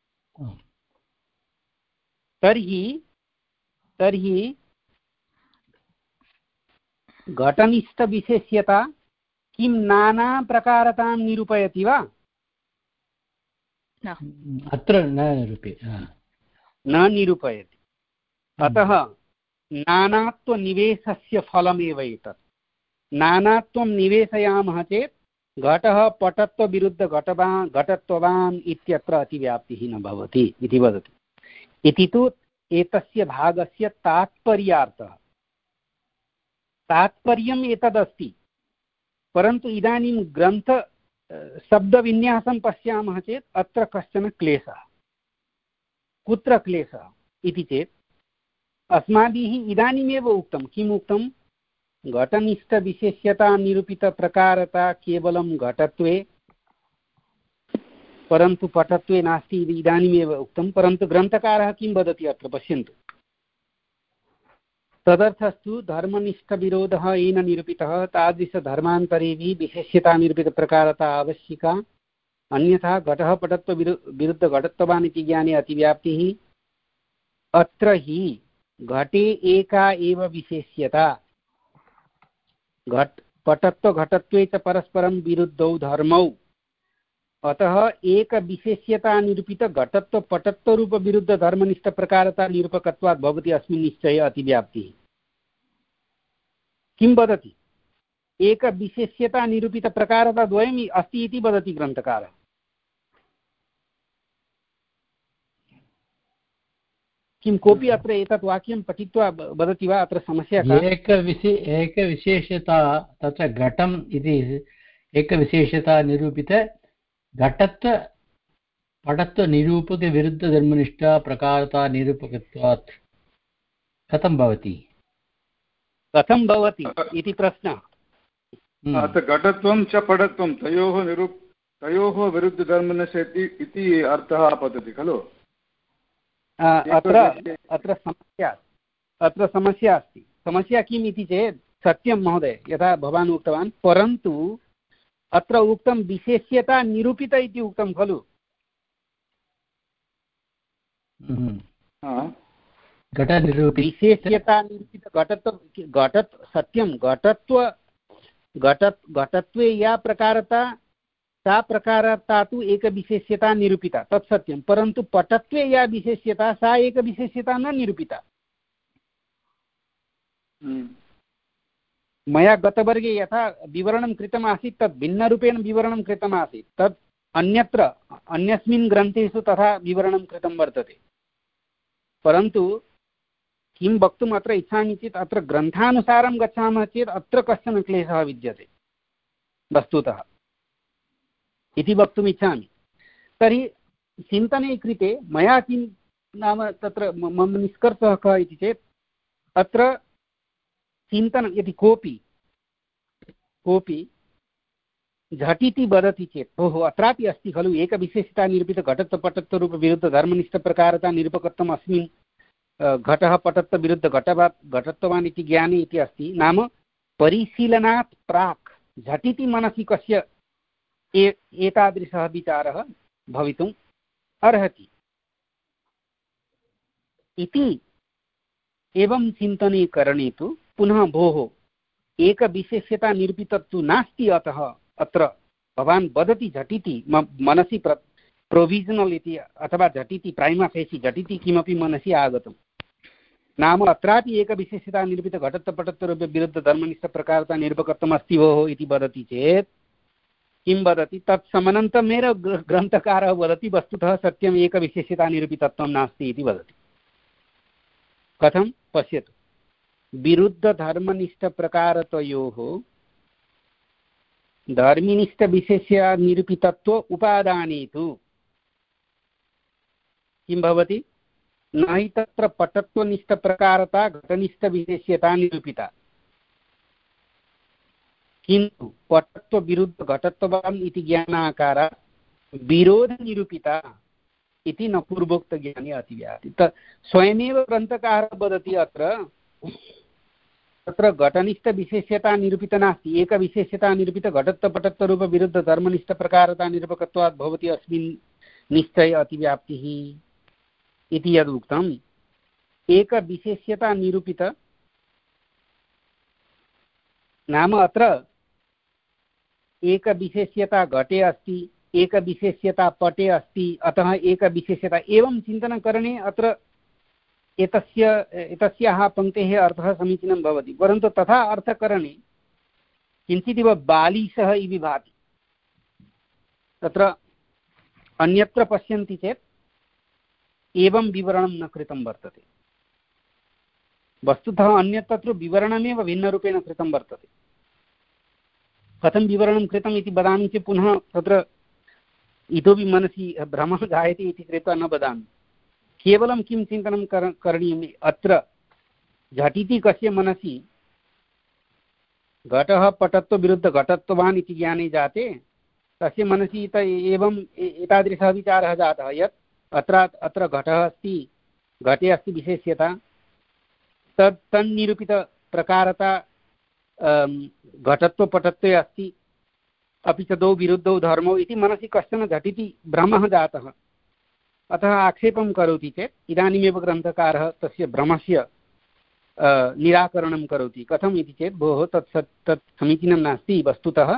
तर्हि तर्हि घटनिष्ठविशेष्यता किं नानाप्रकारतां निरूपयति वा अत्र न निरूपयति न निरूपयति अतः नानात्वनिवेशस्य फलमेव एतत् नानात्वं निवेशयामः चेत् घटः पटत्वविरुद्धघटवान् घटत्ववान् इत्यत्र अतिव्याप्तिः न भवति इति वदति इति तु एतस्य भागस्य तात्पर्यार्थः तात्पर्यम् एतदस्ति परन्तु इदानीं ग्रन्थ शब्दविन्यासं पश्यामः चेत् अत्र कश्चन क्लेशः कुत्र क्लेशः इति चेत् अस्माभिः इदानीमेव उक्तं किम् उक्तं घटनिष्ठविशेष्यता निरूपितप्रकारता केवलं घटत्वे परन्तु पटत्वे नास्ति इति इदानीमेव उक्तं परन्तु ग्रन्थकारः किं वदति अत्र पश्यन्तु तदर्थस्तु धर्मनिष्ठविरोधः येन निरूपितः तादृशधर्मान्तरेऽपि विशेष्यता निरूपितप्रकारता आवश्यका अन्यथा घटः पटत्व विरुद्ध घटत्ववान् इति ज्ञाने अतिव्याप्तिः अत्र हि घटे एका एव विशेष्यता घट पटत्व घटत्वे च परस्परं विरुद्धौ धर्मौ अतः एक विशेष्यता निरूपित घटत्व पटत्व रूप विरुद्ध धर्मनिष्ठ प्रकारता निरूपकत्वात् भवति अस्मिन् निश्चये अतिव्याप्तिः किं वदति एक विशेष्यता निरूपित प्रकारता द्वयम् अस्ति इति वदति ग्रन्थकारः किं कोऽपि अत्र एतत् वाक्यं पठित्वा वदति वा अत्र समस्या का एकविशे एकविशेषता तत्र घटम् इति एकविशेषता निरूपित घटत्व पटत्व निरूपक विरुद्ध धर्मनिष्ठा प्रकारता निरूपकत्वात् कथं भवति कथं भवति इति प्रश्नः अत्र घटत्वं च पटत्वं तयोः निरूप तयोः विरुद्ध धर्मनिष्ठा इति अर्थः पतति खलु अत्र अत्र समस्या अत्र समस्या अस्ति समस्या किम् इति चेत् सत्यं महोदय यथा भवान् उक्तवान् परन्तु अत्र उक्तं विशेष्यता निरूपित इति उक्तं खलु। विशेष्यता निरूपित घटत्व घटत् सत्यं घटत्व घट घटत्वे या प्रकारता सा प्रकारता तु एकविशेष्यता निरूपिता, तत् सत्यं, परन्तु पटत्वे या विशेष्यता सा एकविशेष्यता न निरूपिता। मया गतवर्गे यथा विवरणं कृतम् आसीत् तत् भिन्नरूपेण विवरणं कृतम् आसीत्, तत् अन्यत्र अन्यस्मिन् ग्रन्थेषु तथा विवरणं कृतं वर्तते। परन्तु किं वक्तुम् अत्र इच्छामि चेत् अत्र ग्रन्थानुसारं गच्छामः चेत् अत्र कश्चन क्लेशः विद्यते वस्तुतः इति वक्तुम् इच्छामि। तर्हि चिन्तने कृते मया किं नाम तत्र मम निष्कर्षः कः इति चेत् अत्र चिन्तनं यदि कोऽपि कोऽपि झटिति वदति चेत् भोः अत्रापि अस्ति खलु एकविशेषता निरूपित घटत्वपटत्वरूपविरुद्धधर्मनिष्ठप्रकारता निरूपकत्वम् अस्मिन् घटः पटत्वविरुद्ध घटवात् घटत्ववान् इति ज्ञाने इति अस्ति। नाम परिशीलनात् प्राक् झटिति मनसि कस्य एतादृशः विचारः भवितुम् अर्हति इति एवं चिन्तने करणे तु पुनः भोः एकविशेष्यता निरूपितत्वं नास्ति, अतः अत्र भवान् वदति झटिति मनसि प्र प्रोविजनल् इति अथवा झटिति प्राइमा फेसि झटिति किमपि मनसि आगतं। नाम अत्रापि एकविशेष्यता निरूपित घटत्वपटत्वरूपविरुद्धधर्मनिष्ठप्रकारता निरूपकत्वम् अस्ति भोः इति वदति चेत् किं वदति, तत् समनन्तमेव ग्रन्थकारः वदति वस्तुतः सत्यम् एकविशेष्यता निरूपितत्वं नास्ति इति वदति। कथं पश्यतु, विरुद्धधर्मनिष्ठप्रकारतयोः धर्मिनिष्ठविशेष्य निरूपितत्व उपादाने तु किं भवति, न हि तत्र पटत्वनिष्ठप्रकारता घटनिष्ठविशेष्यता निरूपिता, किन्तु पटत्वविरुद्ध घटत्ववान् इति ज्ञानाकारा विरोधनिरूपिता इति न पूर्वोक्तज्ञाने अतिव्याप्ति। स्वयमेव ग्रन्थकारः वदति अत्र तत्र घटनिष्ठविशेष्यता निरूपित नास्ति, एकविशेष्यता निरूपित घटत्वपटत्वरूपविरुद्धधर्मनिष्ठप्रकारता निरूपकत्वात् भवति अस्मिन् निश्चय अतिव्याप्तिः इति यदुक्तम्। एकविशेष्यता निरूपित नाम अत्र एकविशेष्यता घटे अस्ति, एकविशेष्यता पटे अस्ति, अतः एकविशेष्यता एवं चिन्तनकरणे अत्र एतस्य एतस्याः पङ्क्तेः अर्थः समीचीनं भवति। परन्तु तथा अर्थकरणे किञ्चिदिव बालिशः इति भाति। तत्र अन्यत्र पश्यन्ति चेत् एवं विवरणं न कृतं वर्तते। वस्तुतः अन्यत्र विवरणमेव भिन्नरूपेण कृतं वर्तते। कथं विवरणं कृतम् इति वदामि चेत् पुनः तत्र इतोपि मनसि भ्रमः जायते इति कृत्वा न वदामि। केवलं किं चिन्तनं कर करणीयम्, अत्र झटिति कस्य मनसि घटः पटत्वविरुद्ध घटत्ववान् इति ज्ञाने जाते, तस्य मनसि त एवं एतादृशः विचारः जातः यत् अत्र अत्र घटः अस्ति, घटे अस्ति विशेष्यता, तत् तन्निरूपितप्रकारता घटत्वपटत्वे अस्ति, अपि च द्वौ विरुद्धौ धर्मौ इति मनसि कश्चन झटिति भ्रमः जातः। अतः आक्षेपं करोति चेत् इदानीमेव ग्रन्थकारः तस्य भ्रमस्य निराकरणं करोति। कथम् इति चेत् भोः तत् तत् समीचीनं नास्ति। वस्तुतः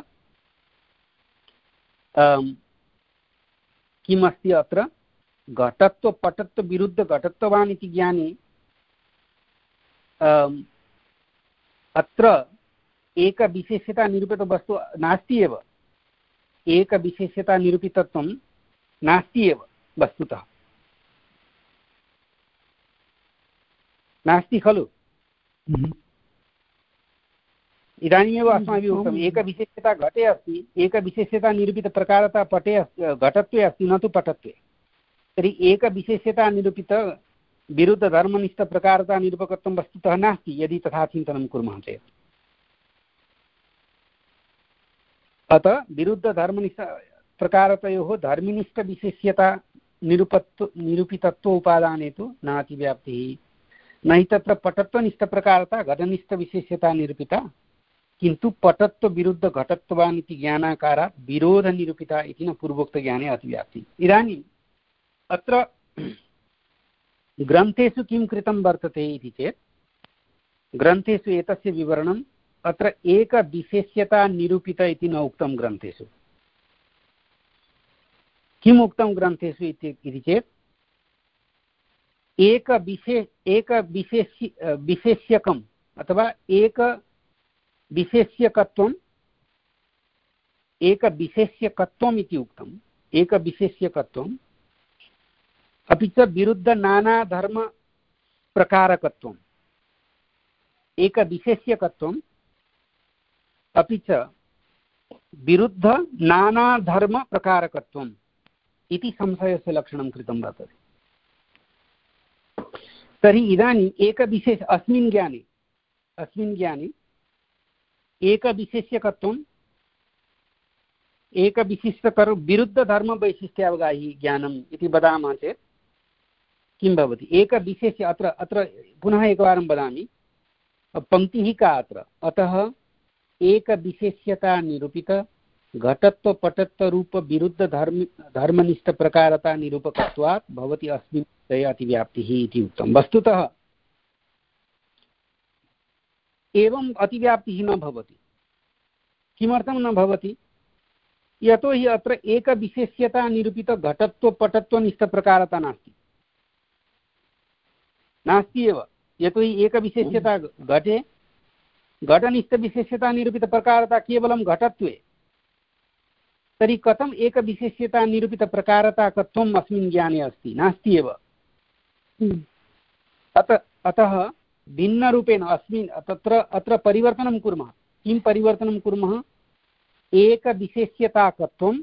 किम् अस्ति अत्र, घटत्वपटत्वविरुद्धघटत्ववान् इति ज्ञाने अत्र एकविशेष्यता निरूपित वस्तु नास्ति एव, एकविशेष्यता निरूपितत्वं नास्ति एव वस्तुतः, नास्ति खलु। इदानीमेव अस्माभिः उक्तम् एकविशेष्यता घटे अस्ति, एकविशेष्यता निरूपितप्रकारता पटे अस्ति, घटत्वे अस्ति, न तु पटत्वे। तर्हि एकविशेष्यता निरूपित विरुद्धधर्मनिष्ठप्रकारता निरूपकत्वं वस्तुतः नास्ति यदि तथा चिन्तनं कुर्मः चेत्। अतः विरुद्धधर्मनिष्ठप्रकारतयोः धर्मिनिष्ठविशेष्यता निरूपत्व निरूपितत्व उपादाने तु नातिव्याप्तिः, न हि तत्र पटत्वनिष्ठप्रकारता घटनिष्ठविशेष्यता निरूपिता, किन्तु पटत्वविरुद्धघटत्वान् इति ज्ञानाकारात् विरोधनिरूपिता इति न पूर्वोक्तज्ञाने अतिव्याप्तिः। इदानीम् अत्र ग्रन्थेषु किं कृतं वर्तते इति चेत् ग्रन्थेषु एतस्य विवरणम् अत्र एकविशेष्यता निरूपित इति न उक्तं ग्रन्थेषु। किम् उक्तं ग्रन्थेषु इति चेत् एकविशे एकविशेष्य विशेष्यकम् अथवा एकविशेष्यकत्वम् एकविशेष्यकत्वम् इति उक्तम्। एकविशेष्यकत्वम् अपि च विरुद्धनानाधर्मप्रकारकत्वम्। एकविशेष्यकत्वम् अपि च विरुद्धनानाधर्मप्रकारकत्वम् इति संशयस्य लक्षणं कृतं वर्तते। तर्हि इदानीम् एकविशेष अस्मिन् ज्ञाने अस्मिन् ज्ञाने एकविशेष्यकत्वम् एकविशिष्टकर विरुद्धधर्मवैशिष्ट्यावगाही ज्ञानम् इति वदामः चेत् किं भवति? एकविशेष्य अत्र अत्र पुनः एकवारं वदामि, पङ्क्तिः का अत्र? अतः एकविशेष्यता निरूपित घटत्वपटत्वरूप विरुद्धधर्म धर्मनिष्ठप्रकारता निरूपकत्वात् भवति अस्मिन् विषये अतिव्याप्तिः इति उक्तं। वस्तुतः एवम् अतिव्याप्तिः न भवति। किमर्थं न भवति? यतोहि अत्र एकविशेष्यता निरूपित घटत्वपटत्वनिष्ठप्रकारता नास्ति नास्ति एव। यतोहि एकविशेष्यता घटे घटनिष्ठविशेष्यता निरूपितप्रकारता केवलं घटत्वे, तर्हि कथम् एकविशेष्यता निरूपितप्रकारताकत्वम् अस्मिन् ज्ञाने अस्ति? नास्ति एव। अत अतः भिन्नरूपेण अस्मिन् तत्र अत्र परिवर्तनं कुर्मः। किं परिवर्तनं कुर्मः? एकविशेष्यताकत्वम्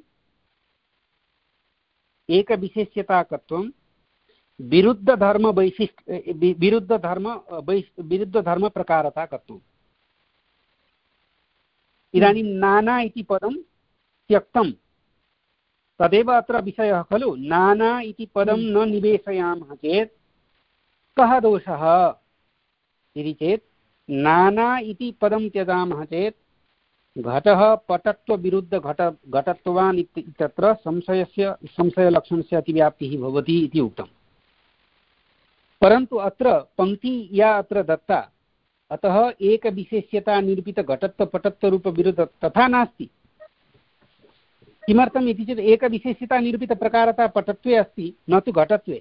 एकविशेष्यताकत्वं विरुद्धधर्मवैशिष्ट्य विरुद्धधर्म विरुद्धधर्मप्रकारताकत्वम्। इदानीं नाना इति पदं त्यक्तं, तदेव अत्र विषयः खलु। नाना इति पदं न निवेशयामः चेत् कः दोषः इति चेत् नाना इति पदं त्यजामः चेत् घटः पटत्वविरुद्ध घट घटत्वान् इत्यत्र संशयस्य संशयलक्षणस्य अतिव्याप्तिः भवति इति उक्तम्। परन्तु अत्र पङ्क्ति या अत्र दत्ता, अतः एकविशेष्यता निरूपित घटत्वपटत्वरूपविरुद्ध तथा नास्ति। किमर्थम् इति चेत् एकविशेष्यता निरूपितप्रकारता पटत्वे अस्ति, न तु घटत्वे।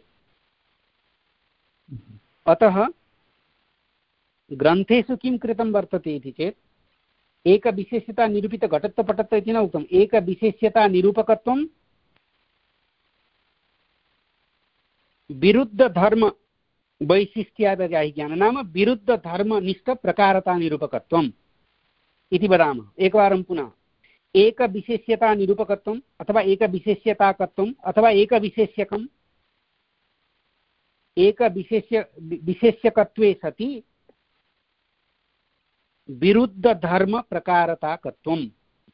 अतः ग्रन्थेषु किं कृतं वर्तते इति चेत् एकविशेष्यता निरूपित घटत्वपटत्व इति न उक्तम्। एकविशेष्यता निरूपकत्वं विरुद्धधर्म वैशिष्ट्यादगाहि ज्ञानं नाम विरुद्धधर्मनिष्ठप्रकारता निरूपकत्वम् इति वदामः। एकवारं पुनः एकविशेष्यता निरूपकत्वम् अथवा एकविशेष्यताकत्वम् अथवा एकविशेष्यकम् एकविशेष्य विशेष्यकत्वे सति विरुद्धधर्मप्रकारताकत्वम्।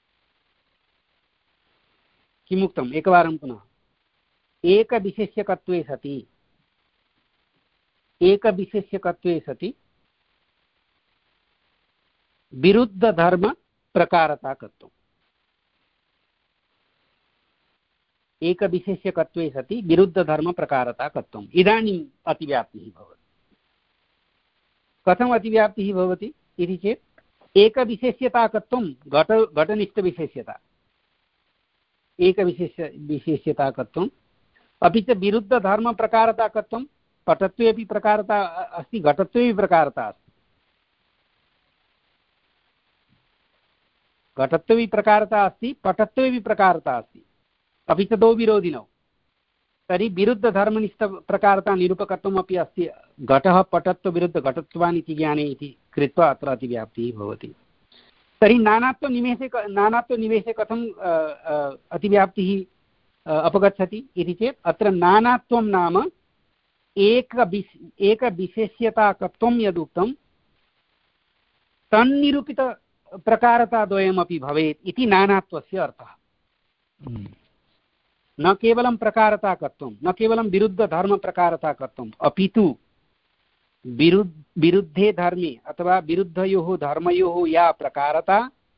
किमुक्तम्? एकवारं पुनः एकविशेष्यकत्वे सति एकविशेष्यकत्वे सति विरुद्धधर्मप्रकारताकत्वम्। एकविशेष्यकत्वे सति विरुद्धधर्मप्रकारताकत्वम्। इदानीम् अतिव्याप्तिः भवति। कथम् अतिव्याप्तिः भवति इति चेत् एकविशेष्यताकत्वं घट घटनिष्ठविशेष्यता एकविशेष्य विशेष्यताकत्वम् अपि च विरुद्धधर्मप्रकारताकत्वं पटत्वे अपि प्रकारता अस्ति, घटत्वे अपि प्रकारता अस्ति। घटत्वे प्रकारता अस्ति, पटत्वे अपि प्रकारता अस्ति, अपि च द्वौ विरोधिनौ। तर्हि विरुद्धधर्मनिष्ठप्रकारता निरूपकत्वम् अपि अस्ति। घटः पटत्वविरुद्धघटत्वान् इति ज्ञाने इति कृत्वा अत्र अतिव्याप्तिः भवति। तर्हि नानात्वनिमेषे नानात्वनिवेशे कथम् अतिव्याप्तिः अपगच्छति इति चेत् अत्र नानात्वं नाम एकविश एकविशेष्यताकत्वं यदुक्तं तन्निरूपितप्रकारताद्वयमपि भवेत् इति नानात्वस्य अर्थः। न केवलं प्रकारताकत्वं, न केवलं विरुद्धधर्मप्रकारताकत्वम्, अपि तु विरुद्ध विरुद्धे धर्मे अथवा विरुद्धयोः धर्मयोः या प्रकारता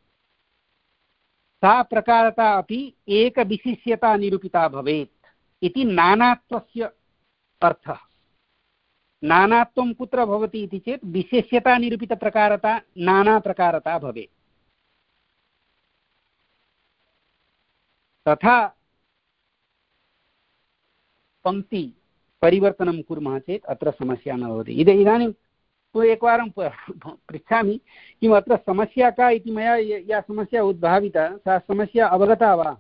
सा प्रकारता अपि एकविशिष्यता निरूपिता भवेत् इति नानात्वस्य अर्थः। नानात्वं कुत्र भवति इति चेत् विशेष्यता निरूपितप्रकारता नानाप्रकारता भवेत्। तथा पङ्क्ति परिवर्तनं कुर्मः चेत् अत्र समस्या न भवति। इद इदानीं एकवारं पृच्छामि, किम् अत्र समस्या का इति मया या समस्या उद्भाविता सा समस्या अवगता वा?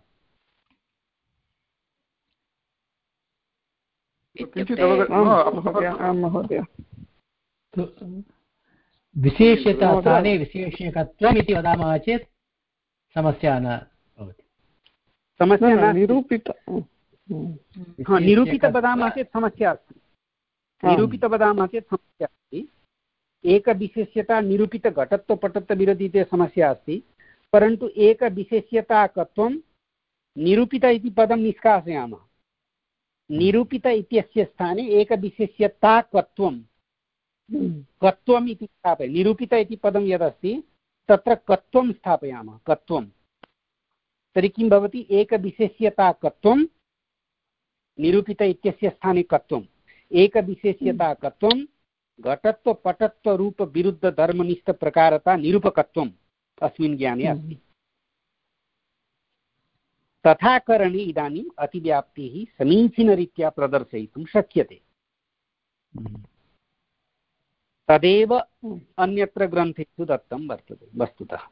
विशेष्यता स्थाने विशेषकत्वम् इति वदामः चेत् समस्या न भवति। समस्या निरूपित निरूपित वदामः चेत् समस्या अस्ति। निरूपित वदामः चेत् समस्या अस्ति। एकविशेष्यता निरूपितघटत्वपटत्वविरोधी इति समस्या अस्ति, परन्तु एकविशेष्यताकत्वं निरूपित इति पदं निष्कासयामः। निरूपित इत्यस्य स्थाने एकविशेष्यताकत्वं कत्वम् इति स्थापय। निरूपित इति पदं यदस्ति तत्र कत्वं स्थापयामः। कत्वं तर्हि किं भवति? एकविशेष्यताकत्वं निरूपित इत्यस्य स्थाने कत्वम्। एकविशेष्यताकत्वं घटत्वपटत्वरूपविरुद्धधर्मनिष्ठप्रकारता निरूपकत्वम् अस्मिन् ज्ञाने अस्ति। तथा करणे इदानीम् अतिव्याप्तिः समीचीनरीत्या प्रदर्शयितुं शक्यते। तदेव अन्यत्र ग्रन्थेषु दत्तं वर्तते वस्तुतः।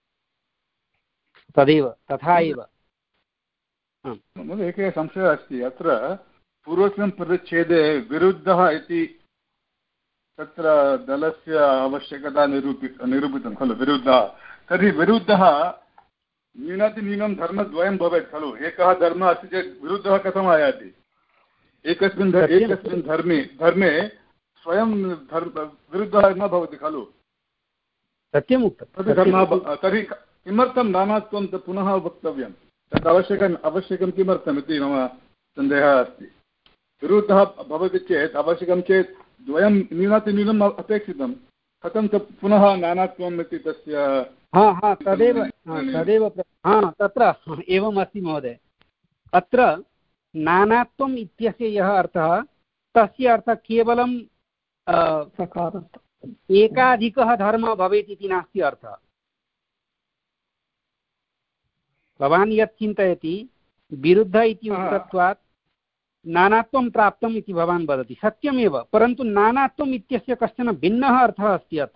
तदेव तथा एव। महोदय एकः संशयः अस्ति। अत्र पूर्वस्मिन् परिच्छेदे विरुद्धः इति तत्र दलस्य आवश्यकता निरूपि निरूपितं खलु विरुद्धः। तर्हि विरुद्धः न्यूनातिन्यूनं धर्मद्वयं भवेत् खलु। एकः धर्मः अस्ति चेत् विरुद्धः कथम् आयाति? एकस्मिन् एकस्मिन् धर्मे धर्मे स्वयं धर्म विरुद्धः न भवति खलु। सत्यम् उक्तं। तर्हि किमर्थं नानात्वं पुनः वक्तव्यं? तद् आवश्यकम् आवश्यकं किमर्थम् इति मम सन्देहः अस्ति। विरुद्धः भवति चेत् आवश्यकं चेत् द्वयं न्यूनातिन्यूनम् अपेक्षितं। कथं पुनः नानात्वम् इति तस्य हा हा तदेव तदेव हा तत्र एवम् अस्ति महोदय। अत्र नानात्वम् इत्यस्य यः अर्थः तस्य अर्थः केवलं एकाधिकः धर्मः भवेत् इति नास्ति अर्थः। भवान् यत् चिन्तयति विरुद्ध इति उक्तत्वात् नानात्वं प्राप्तम् इति भवान् वदति, सत्यमेव, परन्तु नानात्वम् इत्यस्य कश्चन भिन्नः अर्थः अस्ति अत्र।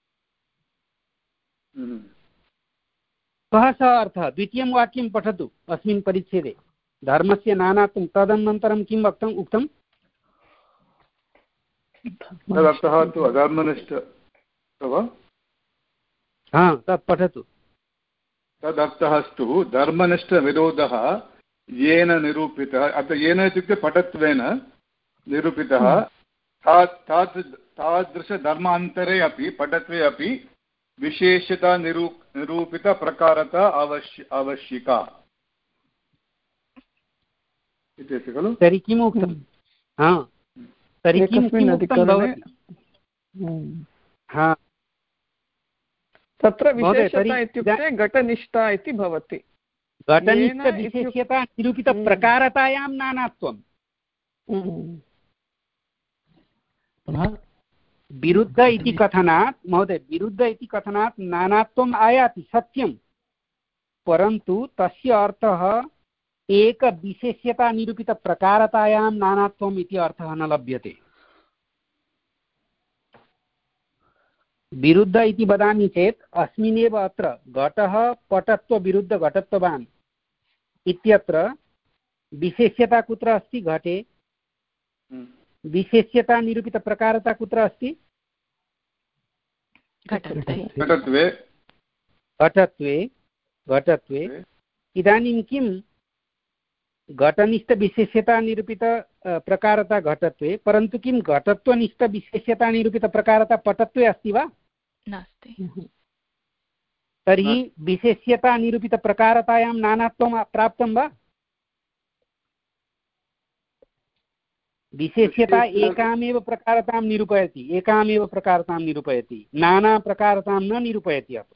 कः सः अर्थः? द्वितीयं वाक्यं पठतु अस्मिन् परिच्छेदे। धर्मस्य नानात्वं तदनन्तरं किं वक्तम् उक्तम्? तदर्थः तु अधर्मनिष्ठ वा? हा तत् पठतु। तदर्थस्तु धर्मनिष्ठविरोधः येन निरूपितः। अत्र येन इत्युक्ते पटत्वेन निरूपितः। तादृशधर्मान्तरे अपि पटत्वे अपि विशेषता निरू निरूपितप्रकारता अवश्य आवश्यका इति अस्ति खलु। तर्हि किम् उक्तं? हा तर्हि किम् उक्तं भवति? हा तत्र विशेषता इत्युक्ते घटनिष्ठा इति भवति। घटनिष्ठविशेष्यता निरूपितप्रकारतायां नानात्वं। विरुद्ध इति कथनात् महोदय विरुद्ध इति कथनात् नानात्वम् आयाति सत्यं, परन्तु तस्य अर्थः एकविशेष्यता निरूपितप्रकारतायां नानात्वम् इति अर्थः न लभ्यते। विरुद्ध इति वदामि चेत् अस्मिन्नेव अत्र घटः पटत्वविरुद्धघटत्ववान् इत्यत्र विशेष्यता कुत्र अस्ति? घटे। विशेष्यता निरूपितप्रकारता कुत्र अस्ति? घटत्वे। घटत्वे घटत्वे इदानीं किं घटनिष्ठविशेष्यता निरूपित प्रकारता घटत्वे, परन्तु किं घटत्वनिष्ठविशेष्यता निरूपितप्रकारता पटत्वे अस्ति वा? नास्ति। तर्हि विशेष्यता निरूपितप्रकारतायां नानात्वं प्राप्तं वा? विशेष्यता एकामेव प्रकारतां निरूपयति एकामेव प्रकारतां निरूपयति नानाप्रकारतां न निरूपयति अत्र।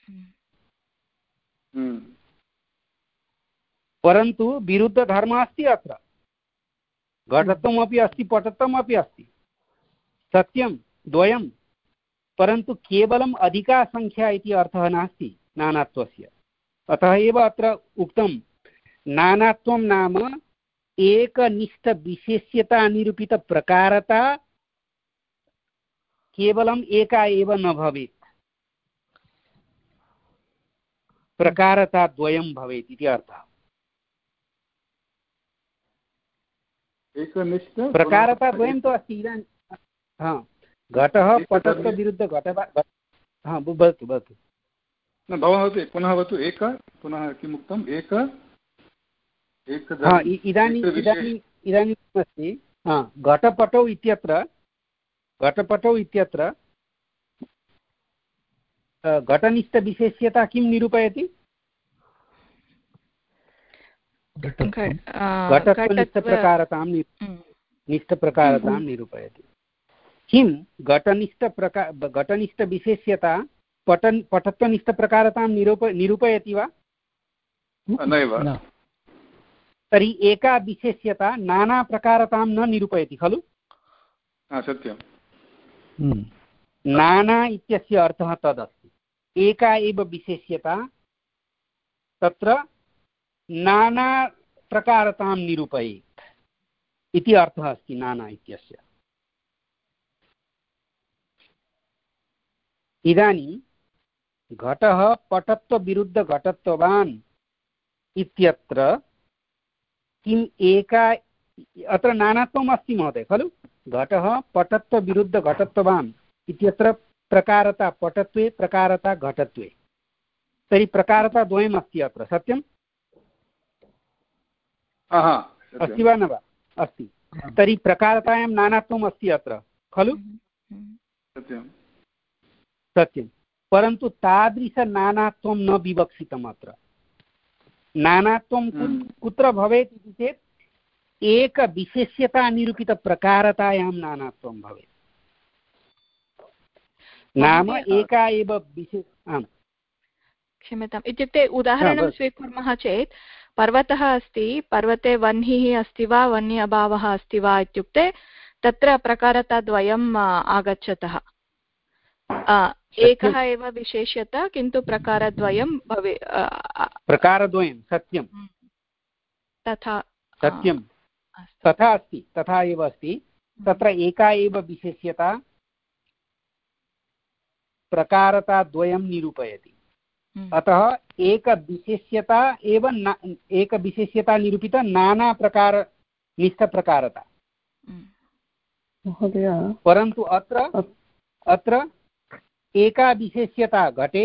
परन्तु विरुद्धधर्मः अस्ति अत्र घटत्वमपि अस्ति पटत्वमपि अस्ति सत्यं द्वयं परन्तु केवलम् अधिका संख्या इति अर्थः नास्ति नानात्वस्य। अतः एव अत्र उक्तं नानात्वं नाम एकनिष्ठविशेष्यता निरूपितप्रकारता केवलम् एका एव न भवेत् प्रकारता द्वयं भवेत् इति अर्थः। एकनिष्ठ प्रकारता द्वयं तु अस्ति इदानीं हा घटः पटस्य विरुद्ध घटः हा वदतु वदतु न भवतु पुनः वदतु एक पुनः किम् उक्तम् एक हा इदानीम् इदानीम् इदानीं किम् अस्ति हा घटपटौ इत्यत्र घटपटौ इत्यत्र घटनिष्ठविशेष्यता किं निरूपयति घटत्वनिष्ठप्रकारतां निष्ठप्रकारतां निरूपयति। किं घटनिष्ठप्रकार घटनिष्ठविशेष्यता पटन् पटत्वनिष्ठप्रकारतां निरूप निरूपयति वा नैव। तर्हि एका विशेष्यता नानाप्रकारतां न निरूपयति खलु। सत्यं नाना इत्यस्य अर्थः तदस्ति एका एव विशेष्यता तत्र नानाप्रकारतां निरूपयेत् इति अर्थः अस्ति नाना इत्यस्य। इदानीं घटः पटत्वविरुद्धघटत्ववान् इत्यत्र किम् एका अत्र नानात्वम् अस्ति महोदय खलु। घटः पटत्वविरुद्धघटत्ववान् इत्यत्र प्रकारता पटत्वे प्रकारता घटत्वे तर्हि प्रकारता द्वयम् अस्ति अत्र सत्यम् अस्ति वा न वा अस्ति। तर्हि प्रकारतायां नानात्वम् अस्ति अत्र खलु सत्यं सत्यं परन्तु तादृशनानात्वं न विवक्षितम् अत्र। नानात्वं कुत्र भवेत् इति चेत् एकविशेष्यतानिरूपितप्रकारतायां नानात्वं भवेत् नाम एका एव विशेष आम् क्षम्यताम् इत्युक्ते उदाहरणं स्वीकुर्मः चेत् पर्वतः अस्ति पर्वते वह्निः अस्ति वा वह्नि अभावः अस्ति वा इत्युक्ते तत्र प्रकारताद्वयम् आगच्छतः एकः एव विशेष्यता किन्तु प्रकारद्वयं भवे प्रकारद्वयं सत्यं तथा सत्यं तथा अस्ति तथा एव अस्ति। तत्र एका एव विशेष्यता प्रकारताद्वयं निरूपयति। अतः एकविशेष्यता एव एकविशेष्यता निरूपिता नानाप्रकार निष्ठप्रकारता। परन्तु अत्र अत्र एका विशेष्यता घटे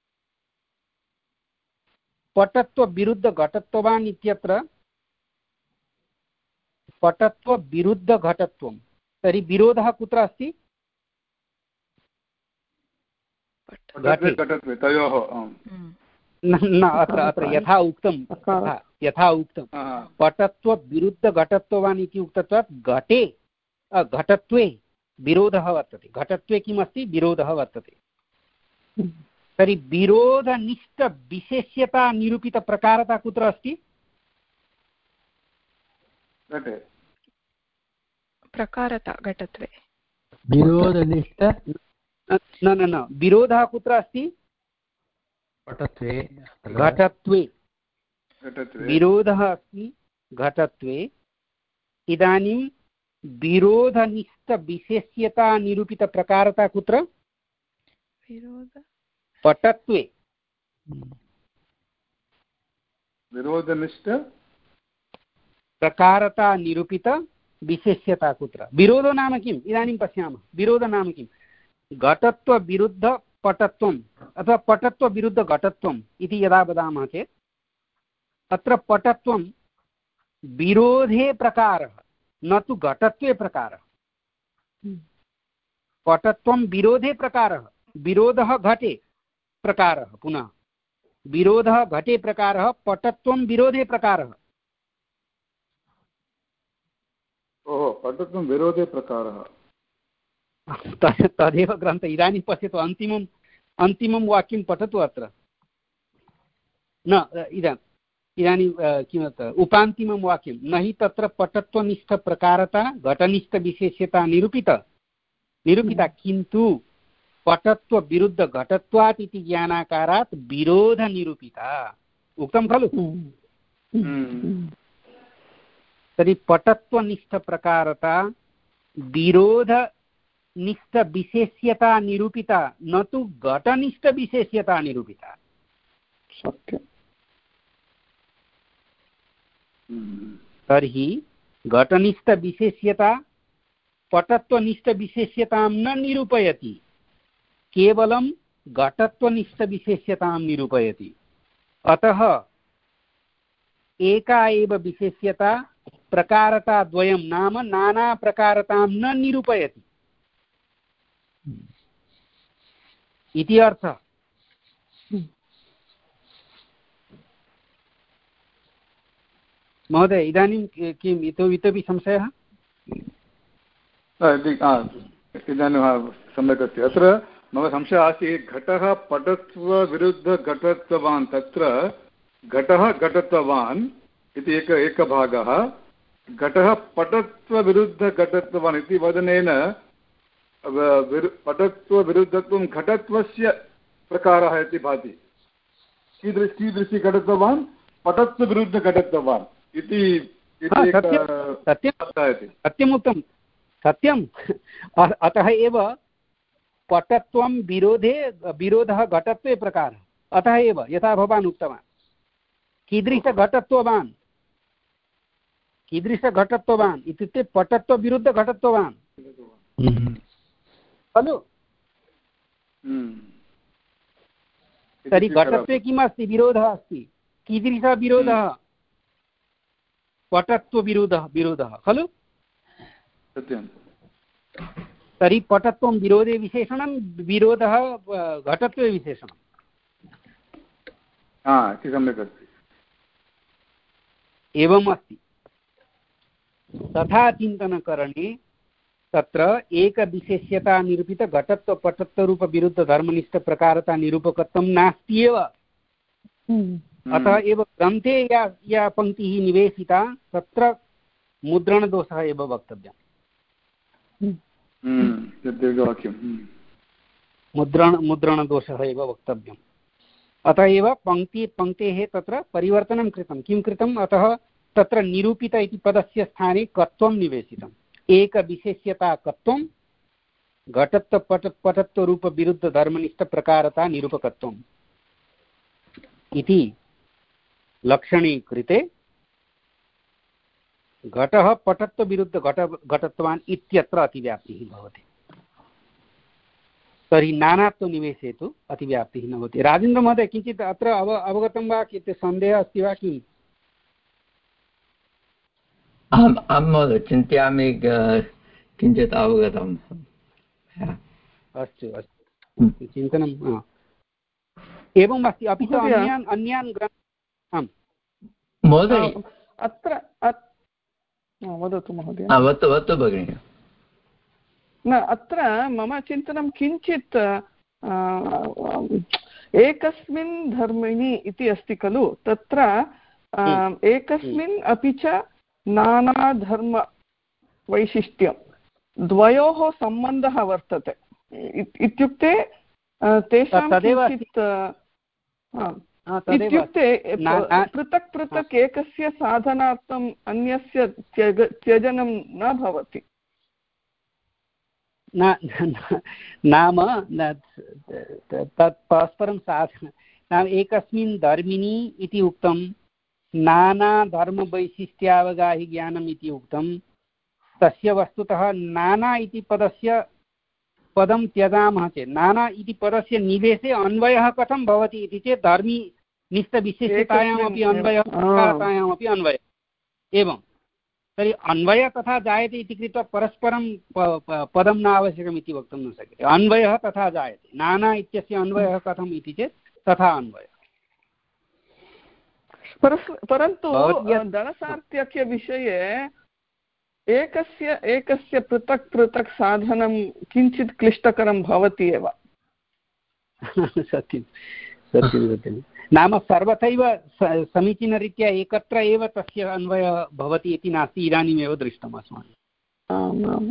पटत्वविरुद्धघटत्ववान् इत्यत्र पटत्वविरुद्धघटत्वं तर्हि विरोधः कुत्र अस्ति न अत्र अत्र यथा उक्तं तथा यथा उक्तं पटत्वविरुद्धघटत्ववान् इति उक्तत्वात् घटे घटत्वे विरोधः वर्तते। घटत्वे किमस्ति विरोधः वर्तते। तर्हि विरोधनिष्ठविशेष्यता निरूपितप्रकारता कुत्र अस्ति प्रकारता घटत्वे विरोधनिष्ठ न न न विरोधः कुत्र अस्ति घटत्वे घटत्वे विरोधः अस्ति घटत्वे। इदानीं विरोधनिष्ठविशेष्यता निरूपितप्रकारता कुत्र पटत्वे विरोधनिष्ठ प्रकारता निरूपित विशेष्यता कुत्र विरोधो नाम किम् इदानीं पश्यामः। विरोधः नाम किं घटत्वविरुद्ध पटत्वम् अथवा पटत्वविरुद्ध घटत्वम् इति यदा वदामः चेत् अत्र पटत्वं विरोधे प्रकारः न तु घटत्वे प्रकारः। पटत्वं विरोधे प्रकारः विरोधः घटे प्रकारः पुनः विरोधः घटे प्रकारः पटत्वं विरोधे प्रकारः। ओहो पठितुं विरोधे प्रकारः तदेव ग्रन्थः। इदानीं पश्यतु अन्तिमम् अन्तिमं वाक्यं पठतु अत्र न इदानीम् इदानीं किमत्र उपान्तिमं वाक्यं न हि तत्र पटत्वनिष्ठप्रकारता घटनिष्ठविशेष्यता निरूपित निरूपिता किन्तु पटत्वविरुद्धघटत्वात् इति ज्ञानाकारात् विरोधनिरूपिता उक्तं खलु। तर्हि पटत्वनिष्ठप्रकारता विरोधनिष्ठविशेष्यता निरूपिता न तु घटनिष्ठविशेष्यता निरूपिता। सत्यं। तर्हि घटनिष्ठविशेष्यता पटत्वनिष्ठविशेष्यतां न निरूपयति, केवलं घटत्वनिष्ठविशेष्यतां निरूपयति। अतः एका एव विशेष्यता प्रकारता द्वयं नाम नाना प्रकारतां न निरूपयति इति अर्थः। महोदय इदानीं किम् इतो इतोपि संशयः? इदानीं सम्यक् अस्ति। अत्र मम संशयः आसीत् घटः पटत्वविरुद्धघटत्ववान् तत्र घटः घटत्ववान् इति एक एकभागः घटः पटत्वविरुद्धघटत्ववान् इति वदनेन पटत्वविरुद्धत्वं घटत्वस्य प्रकारः इति भाति। कीदृश कीदृशी घटत्ववान् पटत्वविरुद्धघटत्ववान् इति सत्यमुक्तं सत्यम्। अतः एव पटत्वं विरोधे विरोधः घटत्वे प्रकारः। अतः एव यथा भवान् उक्तवान् कीदृशघटत्ववान् कीदृशघटत्ववान् इत्युक्ते पटत्वविरुद्धघटत्ववान् खलु। तर्हि घटत्वे किम् अस्ति? विरोधः अस्ति। कीदृशः विरोधः? पटत्वविरोधः विरोधः खलु। तर्हि पटत्वं विरोधे विशेषणं, विरोधः घटत्वे विशेषणम्। सम्यक् अस्ति। एवम् अस्ति। तथा चिन्तनकरणे तत्र एकविशेष्यता निरूपित घटत्व पटत्वरूपविरुद्धधर्मनिष्ठप्रकारता निरूपकत्वं नास्ति एव। अतः एव ग्रन्थे या या पङ्क्तिः निवेशिता तत्र मुद्रणदोषः एव वक्तव्यः। मुद्रण मुद्रणदोषः एव वक्तव्यम्। अतः एव पङ्क्ति पङ्क्तेः तत्र परिवर्तनं कृतं। किं कृतम्? अतः तत्र निरूपित इति पदस्य स्थाने कत्वं निवेशितम्। एकविशेष्यता कत्वं घटत्व पट पटत्वरूपविरुद्धधर्मनिष्ठप्रकारता निरूपकत्वम् इति लक्षणे कृते घटः पटत्वविरुद्ध घट घटत्वान् इत्यत्र अतिव्याप्तिः भवति। तर्हि नानात्वनिवेशे तु अतिव्याप्तिः न भवति। राजेन्द्रमहोदय किञ्चित् अत्र अव अवगतं वा? किञ्चित् सन्देहः अस्ति वा? किम्? अहम् अहं महोदय चिन्तयामि किञ्चित् अवगतम्। अस्तु अस्तु चिन्तनं एवम् अस्ति। अपि च अन्यान् अन्यान् ग्रन्थान् महोदय अत्र वदतु महोदय। वदतु वदतु भगिनि। न अत्र मम चिन्तनं किञ्चित् एकस्मिन् धर्मिणि इति अस्ति खलु, तत्र एकस्मिन् अपि च नानाधर्मवैशिष्ट्यं द्वयोः सम्बन्धः वर्तते इत्युक्ते तेषां किञ्चित् इत्युक्ते पृथक् पृथक् एकस्य साधनार्थम् अन्यस्य त्यज त्यजनं न भवति। नाम तत् परस्परं साधन नाम एकस्मिन् धर्मिणि इति उक्तं, नानाधर्मवैशिष्ट्यावगाहि ज्ञानम् इति उक्तं। तस्य वस्तुतः नाना इति पदस्य पदं त्यजामः चेत् नाना इति पदस्य निवेशे अन्वयः कथं भवति इति चेत् धर्मी निष्ठविशेषतायामपि अन्वयः प्रकारतायामपि अन्वयः एवं। तर्हि अन्वयः तथा जायते इति कृत्वा परस्परं पदं न आवश्यकम् इति वक्तुं न शक्यते। अन्वयः तथा जायते। नाना इत्यस्य अन्वयः कथम् इति चेत् तथा अन्वयः। परन्तु धनसार्थक्यविषये एकस्य एकस्य पृथक् पृथक् साधनं किञ्चित् क्लिष्टकरं भवति एव। सत्यं सत्यं सत्यं नाम सर्वथैव समीचीनरीत्या एकत्र एव तस्य अन्वयः भवति इति नास्ति, इदानीमेव दृष्टम् अस्माभिः। आम् आम्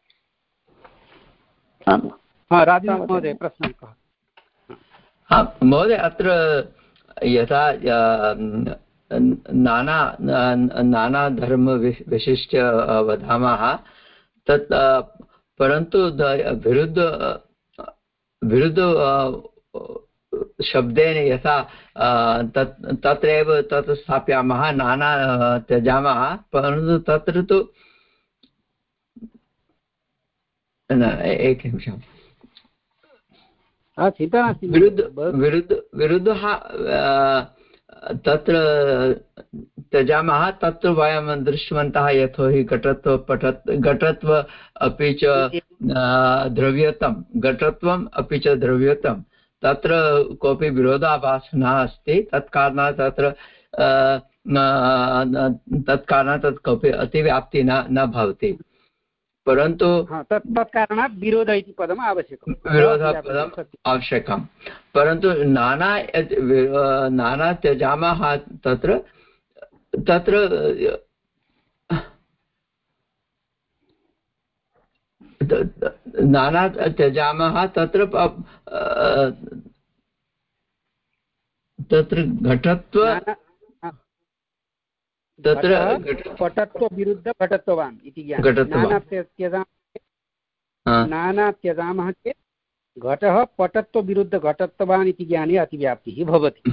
आम्। हा राजेन्द्र महोदय प्रश्नः कः? महोदय अत्र यथा नाना नानाधर्म विशिष्ट वदामः तत् परन्तु विरुद्ध विरुद्ध शब्देन यथा तत् तत्रैव तत् स्थापयामः नाना त्यजामः, परन्तु तत्र तु एकनिमिषम् विरुद्ध विरुद्ध विरुद्धः तत्र त्यजामः, तत्र वयं दृष्टवन्तः यतोहि घटत्व पटत् घटत्व अपि च द्रव्यत्वं घटत्वम् अपि च द्रव्यत्वं तत्र कोऽपि विरोधाभासः नास्ति। तत्कारणात् तत्र तत्कारणात् तत् कोऽपि अतिव्याप्ति न न भवति, परन्तु तत्कारणात् विरोध इति पदम् आवश्यकं विरोधपदम् आवश्यकं, परन्तु नाना नाना त्यजामः तत्र तत्र नाना त्यजामः तत्र तत्र घटत्व तत्र पटत्व विरुद्ध घटत्ववान् इति नाना त्यजामः चेत् घटः पटत्व विरुद्ध घटत्ववान् इति ज्ञाने अतिव्याप्तिः भवति।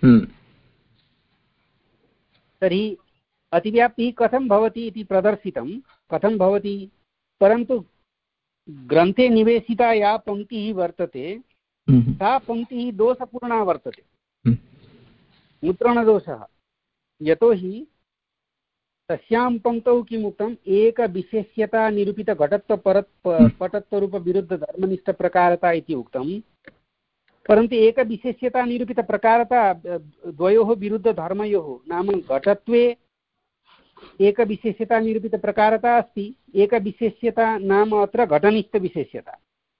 तर्हि अतिव्याप्तिः कथं भवति इति प्रदर्शितं, कथं भवति, परन्तु ग्रन्थे निवेशिता या पङ्क्तिः वर्तते सा पङ्क्तिः दोषपूर्णा वर्तते, मुद्रणदोषः। यतोहि तस्यां पङ्क्तौ किमुक्तम्, एकविशेष्यता निरूपित घटत्व परत् पटत्वरूपविरुद्धधर्मनिष्ठप्रकारता इति उक्तं, परन्तु एकविशेष्यता निरूपित प्रकारता द्वयोः विरुद्धधर्मयोः, नाम घटत्वे एकविशेष्यता निरूपित प्रकारता अस्ति, एकविशेष्यता नाम अत्र घटनिष्ठविशेष्यता,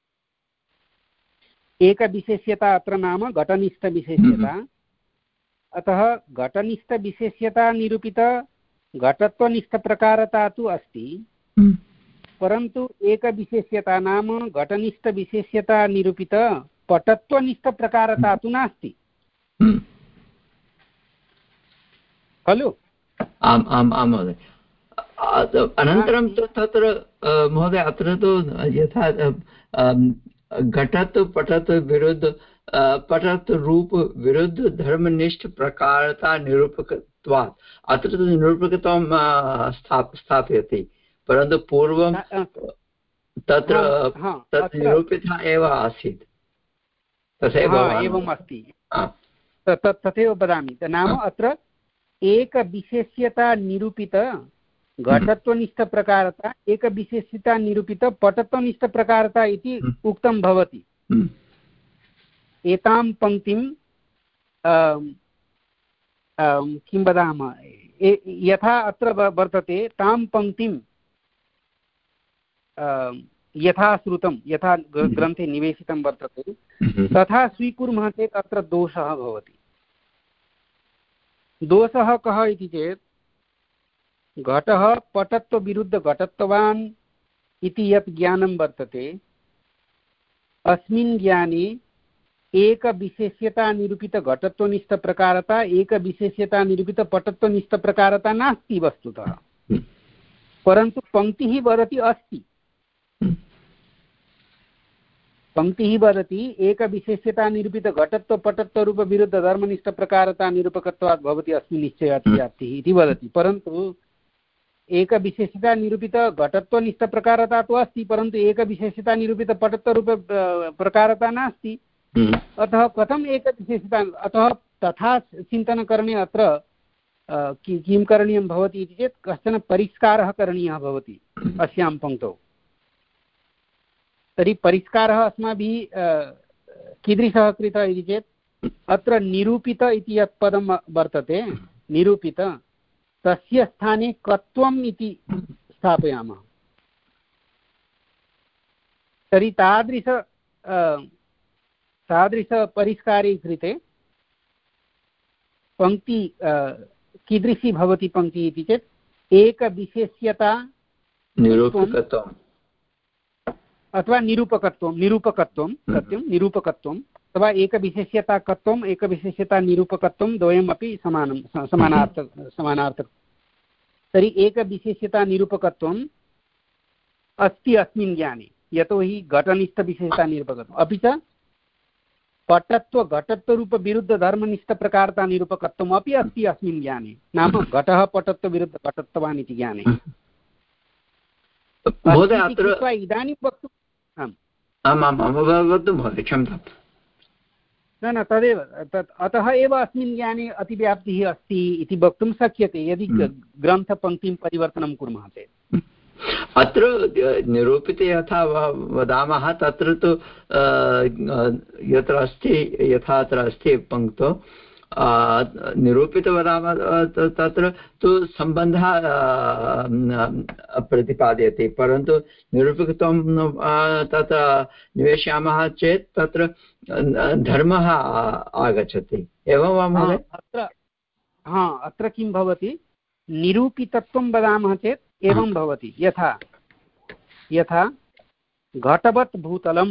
एकविशेष्यता अत्र नाम घटनिष्ठविशेष्यता। अतः घटनिष्ठविशेष्यता निरूपित घटत्वनिष्ठप्रकारता तु अस्ति, परन्तु एकविशेष्यता नाम घटनिष्ठविशेष्यता निरूपित पटत्वनिष्ठप्रकारता तु नास्ति खलु? आम् आम् आम् महोदय। अनन्तरं तु तत्र महोदय अत्र तु यथा घटत्व पटत्व विरुद्ध पटत्व रूप विरुद्ध धर्मनिष्ठ प्रकारता निरूपकत्वात् अत्र तु निरूपकत्वं स्थापयति, परन्तु पूर्वं तत्र तत् निरूपितः एव आसीत्, तथैव एवम् अस्ति। तथैव वदामि, नाम अत्र एकविशेष्यता निरूपित घटत्वनिष्ठप्रकारता एकविशेष्यता निरूपित पटत्वनिष्ठप्रकारता इति उक्तं भवति। एतां पङ्क्तिं किं वदामः, यथा अत्र वर्तते तां पङ्क्तिं यथा श्रुतं, यथा ग्रन्थे निवेशितं वर्तते तथा स्वीकुर्मः चेत् अत्र दोषः भवति। दोषः कः इति चेत् घटः पटत्वविरुद्धघटत्ववान् इति यत् ज्ञानं वर्तते, अस्मिन् ज्ञाने एकविशेष्यता निरूपित घटत्वनिष्ठप्रकारता एकविशेष्यता निरूपित पटत्वनिष्ठप्रकारता नास्ति वस्तुतः, परन्तु पङ्क्तिः वदति अस्ति। पङ्क्तिः वदति एकविशेष्यता निरूपित घटत्व पटत्वरूप विरुद्ध धर्मनिष्ठप्रकारता निरूपकत्वात् भवति अस्मिन् निश्चयातिव्याप्तिः इति वदति, परन्तु एकविशेष्यता निरूपित घटत्वनिष्ठप्रकारता तु अस्ति, परन्तु एकविशेष्यता निरूपित पटत्वरूप प्रकारता नास्ति। अतः कथम् एकविशेषता, अतः तथा चिन्तनकरणे अत्र किं करणीयं भवति इति चेत् कश्चन परिष्कारः करणीयः भवति अस्यां पङ्क्तौ। तर्हि परिष्कारः अस्माभिः कीदृशः कृतः इति चेत् अत्र निरूपित इति यत् पदं वर्तते, निरूपित, तस्य स्थाने कत्वम् इति स्थापयामः तर्हि तादृश तादृशपरिष्कारे कृते पङ्क्ति कीदृशी भवति पङ्क्तिः इति चेत् एकविशेष्यता निरूपकत्वम् अथवा निरूपकत्वं निरूपकत्वं सत्यं निरूपकत्वम् अथवा एकविशेष्यताकत्वम् एकविशेष्यता निरूपकत्वं द्वयमपि समानं समानार्थ समानार्थक तर्हि एकविशेष्यता निरूपकत्वम् अस्ति अस्मिन् ज्ञाने यतोहि घटनिष्ठविशेषता निरूपकत्वम् अपि च पटत्व घटत्वरूपविरुद्धधर्मनिष्ठप्रकारता निरूपकत्वम् अपि अस्ति अस्मिन् ज्ञाने नाम घटः पटत्वविरुद्धघटत्ववान् इति ज्ञाने इदानीं वक्तुम् न न तदेव तत् अतः एव अस्मिन् ज्ञाने अतिव्याप्तिः अस्ति इति वक्तुं शक्यते यदि ग्रन्थपङ्क्तिं परिवर्तनं कुर्मः चेत् अत्र निरूपिते यथा वदामः तत्र तु यत्र अस्ति यथा अत्र अस्ति पङ्क्तौ निरूपित वदामः तत्र तु सम्बन्धः प्रतिपाद्यते परन्तु निरूपकत्वं तत्र निवेशयामः चेत् तत्र धर्मः आगच्छति एवं वा महोदय अत्र हा अत्र किं भवति निरूपितत्वं वदामः चेत् एवं भवति यथा यथा घटवत् भूतलं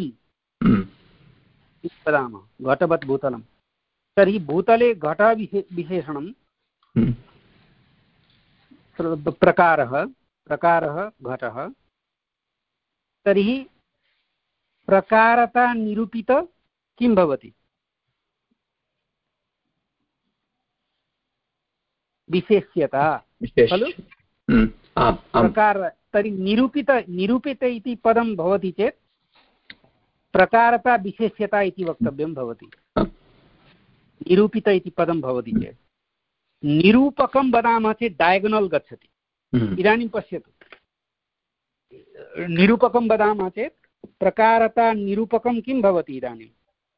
वदामः घटवत् भूतलं तर्हि भूतले घटविशेषणं प्रकारः प्रकारः घटः तर्हि प्रकारता निरूपित किं भवति विशेष्यता खलु प्रकार तर्हि निरूपित निरूपित इति पदं भवति चेत् प्रकारता विशेष्यता इति वक्तव्यं भवति निरूपित इति पदं भवति चेत् निरूपकं वदामः चेत् डायगोनल् गच्छति इदानीं पश्यतु निरूपकं वदामः चेत् प्रकारता निरूपकं किं भवति इदानीम्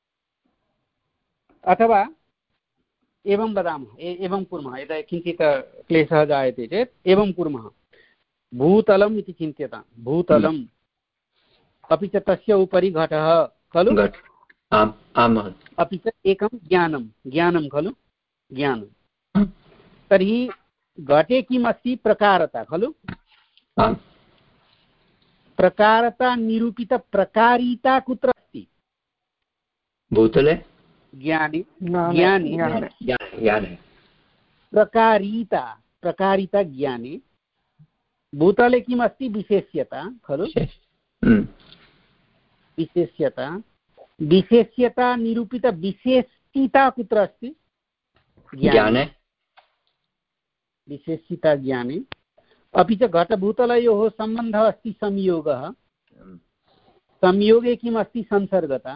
अथवा एवं वदामः एवं कुर्मः यदा किञ्चित् क्लेशः जायते चेत् एवं कुर्मः भूतलम् इति चिन्त्यतां भूतलम् अपि च तस्य उपरि घटः खलु अपि च एकं ज्ञानं ज्ञानं खलु ज्ञानं तर्हि घटे किम् अस्ति प्रकारता खलु प्रकारता निरूपितप्रकारिता कुत्र अस्ति भूतले ज्ञाने ज्ञाने प्रकारिता प्रकारिता ज्ञाने भूतले किम् अस्ति विशेष्यता खलु विशेष्यता विशेष्यता निरूपित विशेषिता कुत्र अस्ति ज्ञाने विशेषिता ज्ञाने अपि च घटभूतलयोः सम्बन्धः अस्ति संयोगः संयोगे किम् अस्ति संसर्गता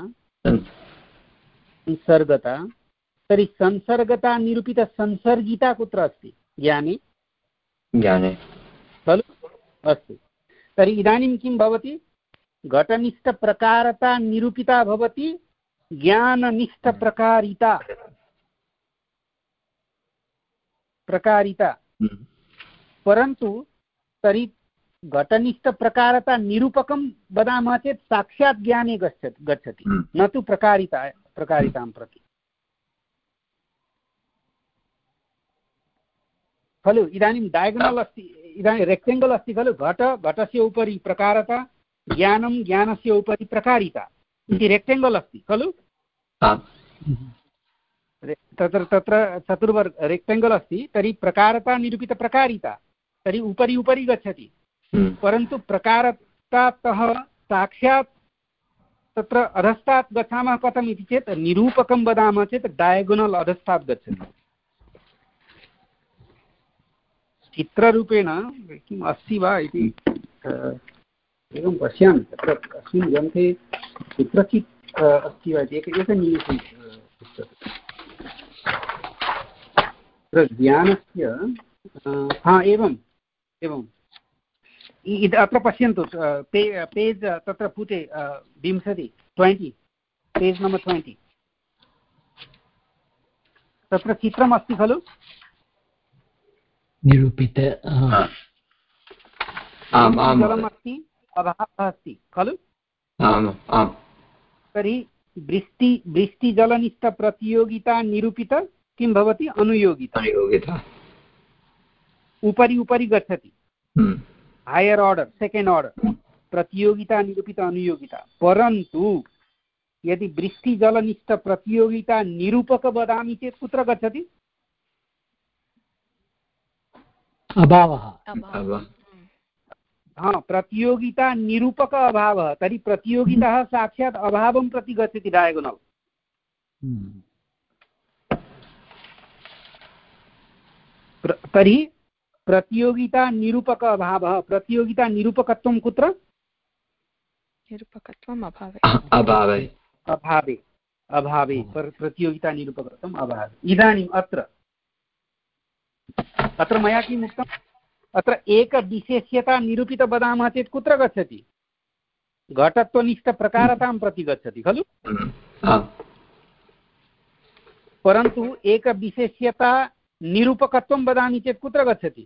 संसर्गता तर्हि संसर्गता निरूपित संसर्गिता कुत्र अस्ति ज्ञाने ज्ञाने खलु अस्तु तर्हि इदानीं किं भवति घटनिष्ठप्रकारता निरूपिता भवति ज्ञाननिष्ठप्रकारिता प्रकारिता परन्तु तर्हि घटनिष्ठप्रकारता निरूपकं वदामः चेत् साक्षात् ज्ञाने गच्छति गच्छति न तु प्रकारिता प्रकारितां प्रति खलु इदानीं डायगोनल् अस्ति इदानीं रेक्टेङ्गल् अस्ति खलु घट घटस्य उपरि प्रकारता ज्ञानं ज्ञानस्य उपरि प्रकारिता इति रेक्टेङ्गल् अस्ति खलु तत्र तत्र चतुर्वर्ग रेक्टेङ्गल् अस्ति तर्हि प्रकारता निरूपितप्रकारिता तर्हि उपरि उपरि गच्छति परन्तु प्रकारतातः साक्षात् तत्र अधस्तात् गच्छामः कथम् इति चेत् निरूपकं वदामः चेत् डायगोनल् अधस्तात् गच्छति चित्ररूपेण किम् अस्ति वा इति एवं पश्यामि तत्र अस्मिन् ग्रन्थे कुत्रचित् अस्ति वा इति एक एकनिमेषं तत्र ज्ञानस्य हा एवम् एवम् अत्र पश्यन्तु पे पेज् तत्र पुटे विंशति ट्वेण्टि पेज् नम्बर् ट्वेण्टि तत्र चित्रमस्ति खलु निरूपित जलम् अस्ति अभावः अस्ति खलु। तर्हि वृष्टि वृष्टिजलनिष्ठप्रतियोगिता निरूपित किं भवति अनुयोगिता उपरि उपरि गच्छति हायर् आर्डर् सेकेण्ड् आर्डर् प्रतियोगिता निरूपित अनुयोगिता। परन्तु यदि वृष्टिजलनिष्ठप्रतियोगिता निरूपक वदामि चेत् कुत्र गच्छति अभावः। हाँ प्रतियोगिता निरूपक अभावः तर्हि प्रतियोगिता साक्षात् अभावं प्रति गच्छति डायगोनल्। तर्हि प्रतियोगिता निरूपक अभावः प्रतियोगिता निरूपकत्वं कुत्र निरूपकत्वम् अभावे अभावे अभावे अभावे प्रतियोगिता निरूपकत्वम् अभावे। इदानीम् अत्र अत्र मया किम् उक्तम् अत्र एकविशेष्यता निरूपित वदामः चेत् कुत्र गच्छति घटत्वनिष्ठप्रकारतां प्रति गच्छति खलु। परन्तु एकविशेष्यता निरूपकत्वं वदामि चेत् कुत्र गच्छति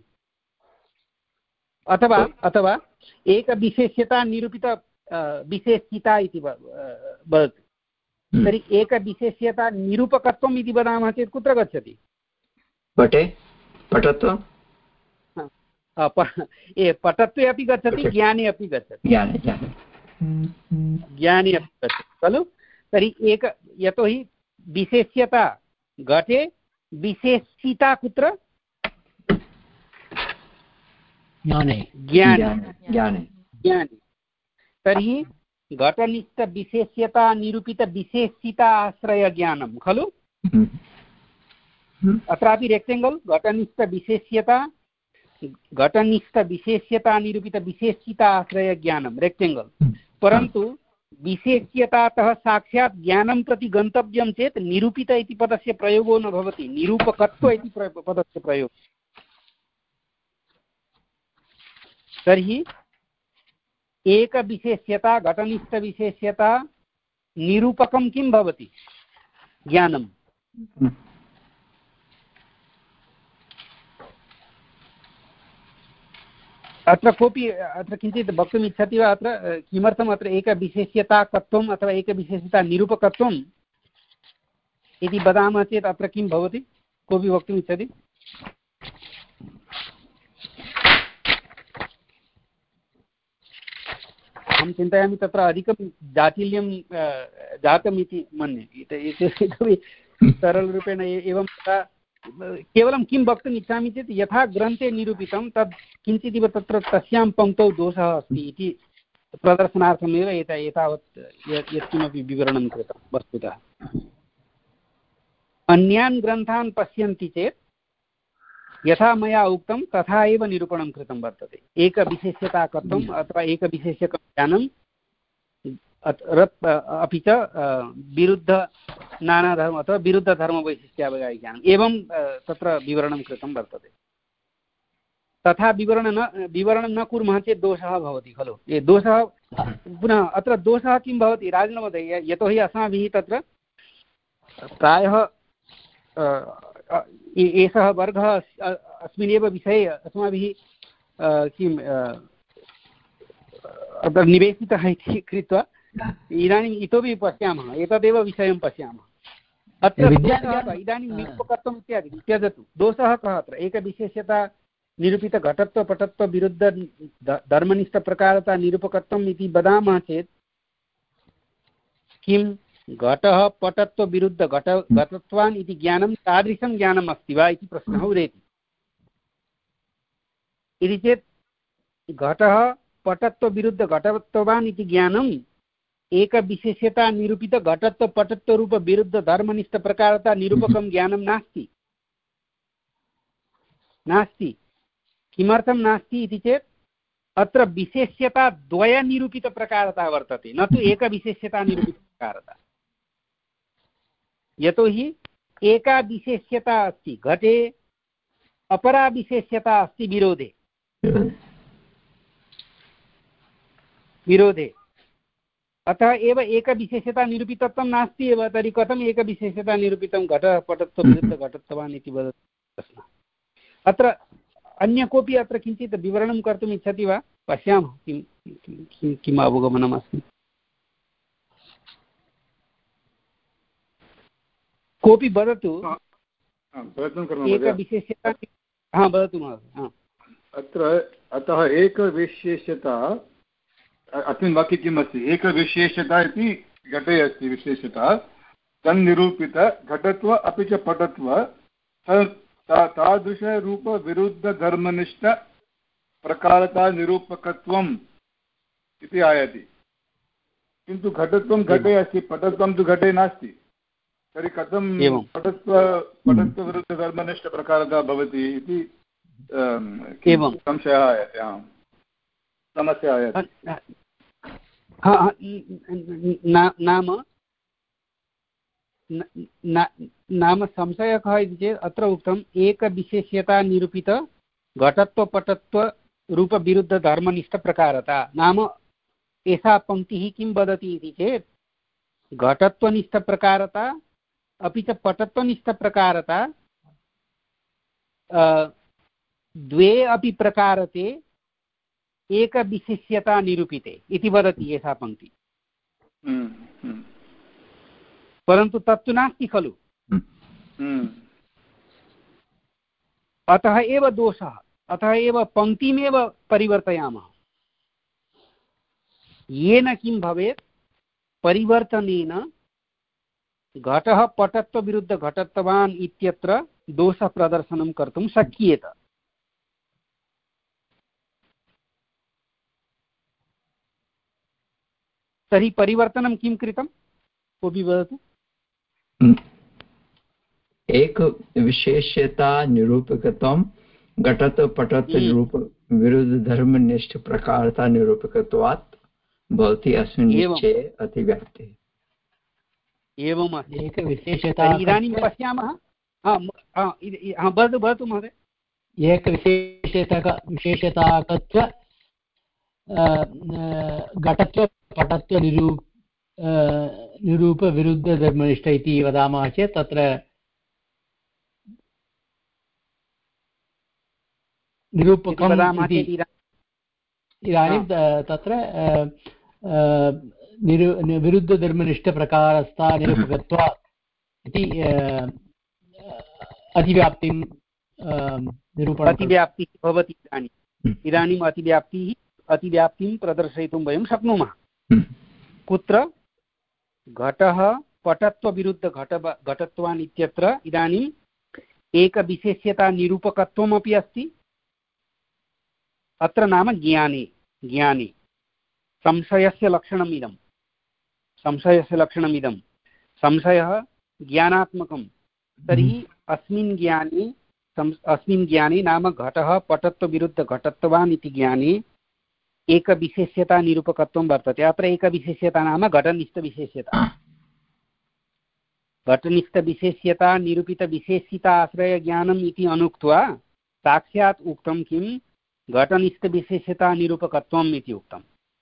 अथवा अथवा एकविशेष्यता निरूपित विशेषिता इति वदति तर्हि एकविशेष्यता निरूपकत्वम् इति वदामः चेत् कुत्र गच्छति पटे पटत्वं ए पटत्वे अपि गच्छति ज्ञाने अपि गच्छति ज्ञाने अपि गच्छति खलु। तर्हि एक यतोहि विशेष्यता घटे विशेषिता कुत्र ज्ञाने ज्ञाने ज्ञाने। तर्हि घटनिष्ठविशेष्यता निरूपित विशेषिता आश्रय ज्ञानं खलु। अत्रापि रेक्टेङ्गल् घटनिष्ठविशेष्यता घटनिष्ठविशेष्यता निरूपित विशेषिता आश्रय ज्ञानं रेक्टेङ्गल्। परन्तु विशेष्यतातः साक्षात् ज्ञानं प्रति गन्तव्यं चेत् निरूपित इति पदस्य प्रयोगो न भवति निरूपकत्व इति पदस्य प्रयोगः। तर्हि एकविशेष्यता घटनिष्ठविशेष्यता निरूपकं किं भवति ज्ञानम्। अत्र कोऽपि अत्र किञ्चित् वक्तुम् इच्छति वा अत्र किमर्थम् अत्र एकविशेष्यताकत्वम् अथवा एकविशेष्यता निरूपकत्वम् इति वदामः चेत् अत्र किं भवति कोऽपि वक्तुम् इच्छति अहं चिन्तयामि तत्र अधिकं जाटिल्यं जातम् इति मन्ये इतोपि सरलरूपेण एवं केवलं किं वक्तुम् इच्छामि चेत् यथा ग्रन्थे निरूपितं तद् किञ्चिदिव तत्र तस्यां पङ्क्तौ दोषः अस्ति इति प्रदर्शनार्थमेव एत एतावत् यत्किमपि विवरणं कृतं वस्तुतः। अन्यान् ग्रन्थान् पश्यन्ति चेत् यथा मया उक्तं तथा एव निरूपणं कृतं वर्तते। एकविशेष्यताकत्वम् अथवा एकविशेष्यकं ज्ञानं अपि च विरुद्ध नानाधर्म अथवा विरुद्धधर्मवैशिष्ट्यावगाहिज्ञानम् एवं तत्र विवरणं कृतं वर्तते। तथा विवरण न विवरणं न कुर्मः चेत् दोषः भवति खलु। ये दोषः पुनः अत्र दोषः किं भवति राजनमहोदय यतोहि अस्माभिः तत्र प्रायः एषः वर्गः अस्मिन्नेव विषये अस्माभिः किं अत्र निवेशितः इति कृत्वा इदानीम् इतोपि पश्यामः एतदेव विषयं पश्यामः। अत्र दोषः इदानीं निरूपकत्वम् इत्यादि त्यजतु दोषः कः अत्र एकविशेष्यता निरूपित घटत्व पटत्व विरुद्ध धर्मनिष्ठप्रकारता निरूपकत्वम् इति वदामः चेत् किं घटः पटत्व विरुद्ध घट घटत्वान् इति ज्ञानं तादृशं ज्ञानम् अस्ति वा इति प्रश्नः उदेति। इति चेत् घटः पटत्व विरुद्ध घटत्वान् इति ज्ञानम् एकविशेष्यता निरूपित घटत्व पटत्व रूप विरुद्ध धर्मनिष्ठ प्रकारता निरूपकं ज्ञानं नास्ति नास्ति। किमर्थं नास्ति इति चेत् अत्र विशेष्यता द्वय निरूपित प्रकारता वर्तते न तु एकविशेष्यता निरूपित प्रकारता। यतोहि एका विशेष्यता अस्ति घटे अपरा विशेष्यता अस्ति विरोधे विरोधे अतः एव एकविशेष्यता निरूपितत्वं नास्ति एव। तर्हि कथम् एकविशेष्यता निरूपितं घटपटत्व विरुद्ध घटत्वान् इति वदति प्रश्नः। अत्र अन्य कोऽपि अत्र किञ्चित् विवरणं कर्तुम् इच्छति वा? पश्यामः किं किं किम् अवगमनमस्ति। कोऽपि वदतु। एकविशेष्यता। हा वदतु महोदय। अत्र अतः एकविशेष्यता अस्मिन् वाक्ये किम् अस्ति? एकविशेष्यता इति घटे अस्ति विशेषता, तन्निरूपित घटत्व अपि च पटत्व तादृशरूपविरुद्धधर्मनिष्ठ प्रकारता निरूपकत्वम् इति आयाति। किन्तु घटत्वं घटे अस्ति, पटत्वं तु घटे नास्ति। तर्हि कथं पटत्व पटत्वविरुद्धधर्मनिष्ठप्रकारता भवति इति संशयः आयाति, समस्या आयाति। नाम नाम संशयः कः इति चेत् अत्र उक्तम् एकविशेष्यता निरूपित घटत्वपटत्वरूपविरुद्धधर्मनिष्ठप्रकारता। नाम एषा पङ्क्तिः किं वदति इति चेत् घटत्वनिष्ठप्रकारता अपि च पटत्वनिष्ठप्रकारता द्वे अपि प्रकारते एकविशेष्यता निरूपिते इति वदति एषा पङ्क्ति। परन्तु तत्तु नास्ति खलु। अतः एव दोषः, अतः एव पङ्क्तिमेव परिवर्तयामः। येन किं भवेत्, परिवर्तनेन घटः पटत्वविरुद्धघटत्वान् इत्यत्र दोषप्रदर्शनं कर्तुं शक्येत। तर्हि परिवर्तनं किं कृतं कोऽपि वदतु? एकविशेष्यता निरूपकत्वं घटत्व पटत्व रूप विरुद्धधर्मनिष्ठ प्रकारता निरूपकत्वात् भवति अस्मिन् निश्चये अतिव्याप्तिः। एवम् एकविशेषता। इदानीं पश्यामः। वदतु वदतु महोदय। एकविशेषता विशेषताकत्व घटत्व पटत्व निरू निरूपविरुद्धधर्मनिष्ठ इति वदामः चेत् तत्र निरूपकम् इदानीं तत्र निरु विरुद्धधर्मनिष्ठप्रकारस्था निरूपकत्वात् इति अतिव्याप्तिं निरूपणम्। अतिव्याप्तिः भवति। इदानीम् इदानीम् अतिव्याप्तिः अतिव्याप्तिं प्रदर्शयितुं वयं शक्नुमः। कुत्र? घटः पटत्वविरुद्धघट घटत्वान् इत्यत्र इदानीम् एकविशेष्यता निरूपकत्वमपि अस्ति। अत्र नाम ज्ञाने ज्ञाने संशयस्य लक्षणम् इदं संशयस्य लक्षणम् इदं संशयः ज्ञानात्मकं। तर्हि अस्मिन् ज्ञाने अस्मिन् ज्ञाने नाम घटः पटत्वविरुद्धघटत्वान् इति ज्ञाने एकविशेष्यता निरूपकत्वं वर्तते। अत्र एकविशेष्यता नाम घटनिष्ठविशेष्यता। घटनिष्ठविशेष्यता निरूपितविशेषिताश्रयज्ञानम् इति अनुक्त्वा साक्षात् उक्तं किं घटनिष्ठविशेष्यता निरूपकत्वम् इति उक्तम्।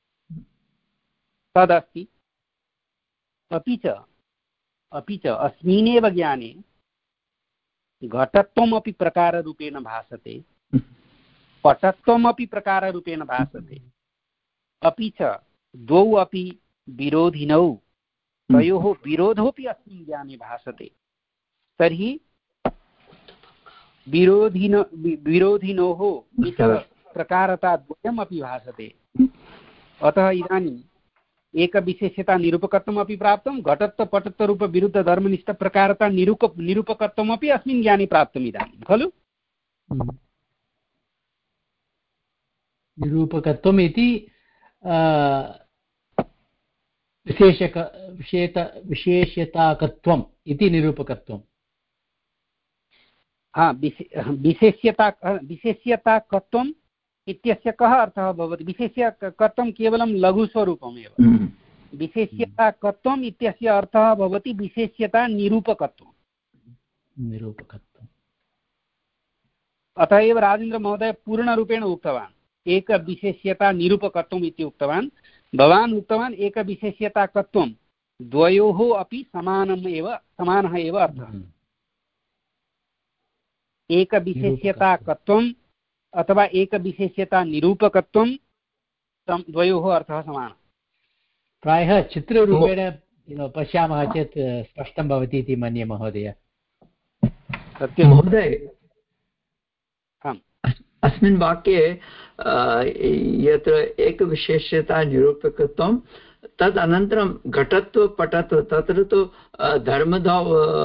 तदस्ति। अपि च अपि च अस्मिन्नेव ज्ञाने घटत्वमपि प्रकाररूपेण भासते, पटत्वमपि प्रकाररूपेण भासते। अपि च द्वौ अपि विरोधिनौ तयोः विरोधोऽपि अस्मिन् ज्ञाने भासते। तर्हि विरोधिन विरोधिनोः प्रकारताद्वयमपि भासते। अतः इदानीम् एकविशेष्यता निरूपकत्वमपि प्राप्तं, घटत्वपटत्वरूपविरुद्धधर्मनिष्ठप्रकारता निरूप निरूपकत्वमपि अस्मिन् ज्ञाने प्राप्तम् इदानीं खलु। निरूपकत्वम् इति विशेषक विशेष विशेष्यताकत्वम् इति निरूपकत्वम्। हा विशेष्यता विशेष्यताकत्वम् इत्यस्य कः अर्थः भवति? विशेष्यकत्वं केवलं लघुस्वरूपमेव। विशेष्यताकत्वम् इत्यस्य अर्थः भवति विशेष्यता निरूपकत्वम्। निरूपकत्वम्। अतः एव राजेन्द्रमहोदय पूर्णरूपेण उक्तवान् एकविशेष्यता निरूपकत्वम् इति उक्तवान्। भवान् उक्तवान् एकविशेष्यताकत्वं द्वयोः अपि समानम् एव समानः एव अर्थः। एकविशेष्यताकत्वं अथवा एकविशेष्यता निरूपकत्वं द्वयोः अर्थः समानः। प्रायः चित्ररूपेण पश्यामः चेत् स्पष्टं भवति इति मन्ये महोदय। सत्यं महोदय, आम्, अस्मिन् वाक्ये यत्र एकविशेष्यता निरूपकत्वं तद् अनन्तरं घटत्व पटत्व तत्र तु धर्मदौ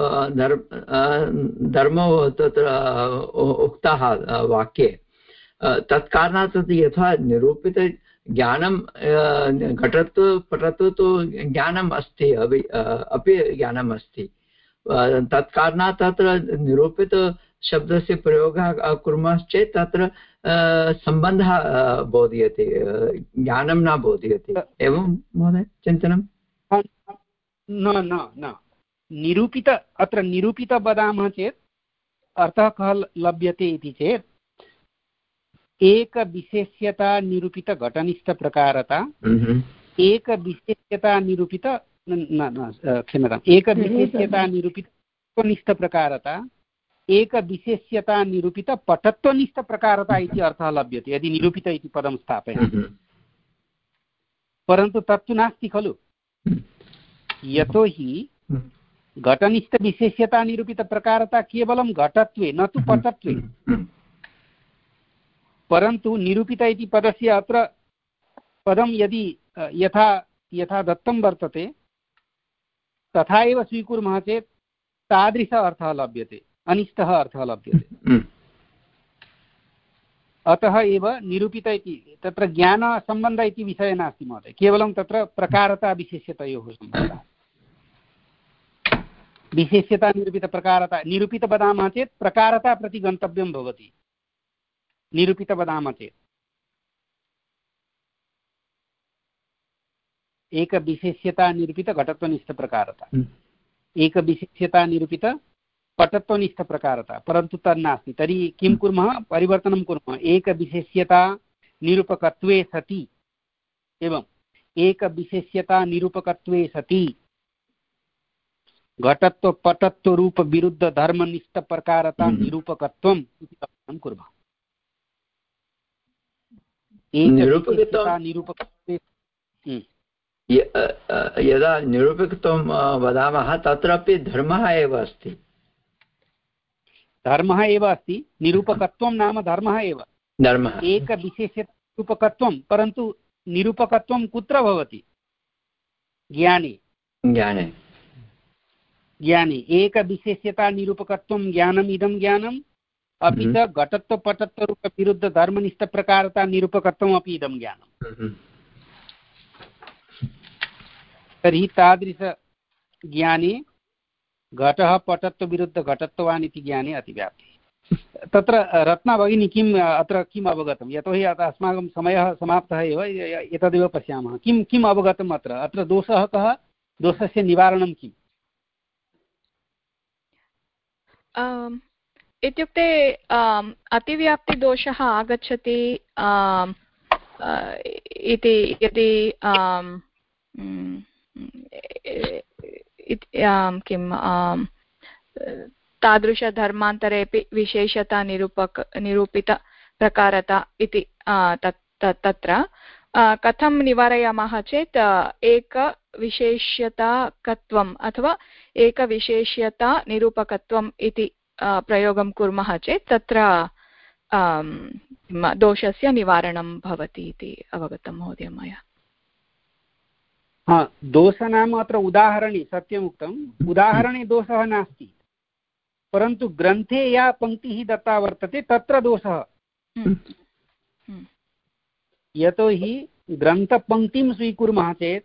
धर्मौ तत्र उक्ताः वाक्ये, तत्कारणात् यथा निरूपित ज्ञानं घटत्व पटत्व तु ज्ञानम् अस्ति अपि अपि ज्ञानम् अस्ति, तत्कारणात् तत्र निरूपितशब्दस्य प्रयोगः कुर्मश्चेत् तत्र सम्बन्धः बोध्यते, ज्ञानं न बोध्यते, एवं महोदय चिन्तनं? न न न निरूपित अत्र निरूपित वदामः चेत् अर्थः कः लभ्यते इति चेत् एकविशेष्यता निरूपित घटनिष्ठप्रकारता, एकविशेष्यता निरूपित न क्षम्यताम् एकविशेष्यता निरूपित निष्ठप्रकारता, एकविशेष्यता निरूपित पटत्वनिष्ठप्रकारता इति अर्थः लभ्यते यदि निरूपित इति पदं स्थापयामः। परन्तु तत्तु नास्ति खलु, यतोहि घटनिष्ठविशेष्यता निरूपितप्रकारता केवलं घटत्वे न तु पटत्वे। परन्तु निरूपित इति पदस्य अत्र पदं यदि यथा यथा दत्तं वर्तते तथा एव स्वीकुर्मः चेत् तादृश अर्थः लभ्यते, अनिष्टः अर्थः लभ्यते। अतः एव निरूपित इति तत्र ज्ञानसम्बन्धः इति विषयः नास्ति महोदय, केवलं तत्र प्रकारता विशेष्यतयोः सम्बन्धः। विशेष्यता निरूपितप्रकारता निरूपित वदामः चेत् प्रकारता प्रति गन्तव्यं भवति, निरूपित वदामः चेत् एकविशेष्यता निरूपित घटत्वनिष्ठप्रकारता, एकविशेष्यता निरूपित पटत्वनिष्ठप्रकारता, परन्तु तन्नास्ति। तर्हि किं कुर्मः, परिवर्तनं कुर्मः। एकविशेष्यता निरूपकत्वे सति एवम् एकविशेष्यता निरूपकत्वे सति घटत्व पटत्वरूप विरुद्ध धर्मनिष्ठप्रकारता निरूपकत्वम् इति कथनं कुर्मः। एकविशेष्यता निरूपकत्वे यदा निरूपकत्वं वदामः तत्रापि धर्मः एव अस्ति, धर्मः एव अस्ति, निरूपकत्वं नाम धर्मः एव धर्मः। एकविशेष्यता निरूपकत्वं, परन्तु निरूपकत्वं कुत्र भवति? ज्ञाने ज्ञाने ज्ञाने एकविशेष्यता निरूपकत्वं ज्ञानम् इदं ज्ञानम्, अपि च घटत्वपटत्वरूपविरुद्ध धर्मनिष्ठप्रकारता निरूपकत्वम् अपि इदं ज्ञानम्। तर्हि तादृशज्ञाने घटः पटत्वविरुद्ध घटत्ववान् इति ज्ञाने अतिव्याप्तिः। तत्र रत्ना भगिनी किम् अत्र किम् अवगतं, यतोहि अस्माकं समयः समाप्तः एव, एतदेव पश्यामः। किं किम् अवगतम् अत्र अत्र दोषः कः, दोषस्य निवारणं किम्? इत्युक्ते अतिव्याप्तिदोषः आगच्छति इति यदि किं तादृशधर्मान्तरेपि विशेषता निरूपक निरूपितप्रकारता इति तत्र कथं निवारयामः चेत् एकविशेष्यताकत्वम् अथवा एकविशेष्यता निरूपकत्वम् इति प्रयोगं कुर्मः चेत् तत्र दोषस्य निवारणं भवति इति अवगतं महोदय मया। हा, दोषः नाम अत्र उदाहरणे सत्यमुक्तम्, उदाहरणे दोषः नास्ति, परन्तु ग्रन्थे या पङ्क्तिः दत्ता वर्तते तत्र दोषः। यतोहि ग्रन्थपङ्क्तिं स्वीकुर्मः चेत्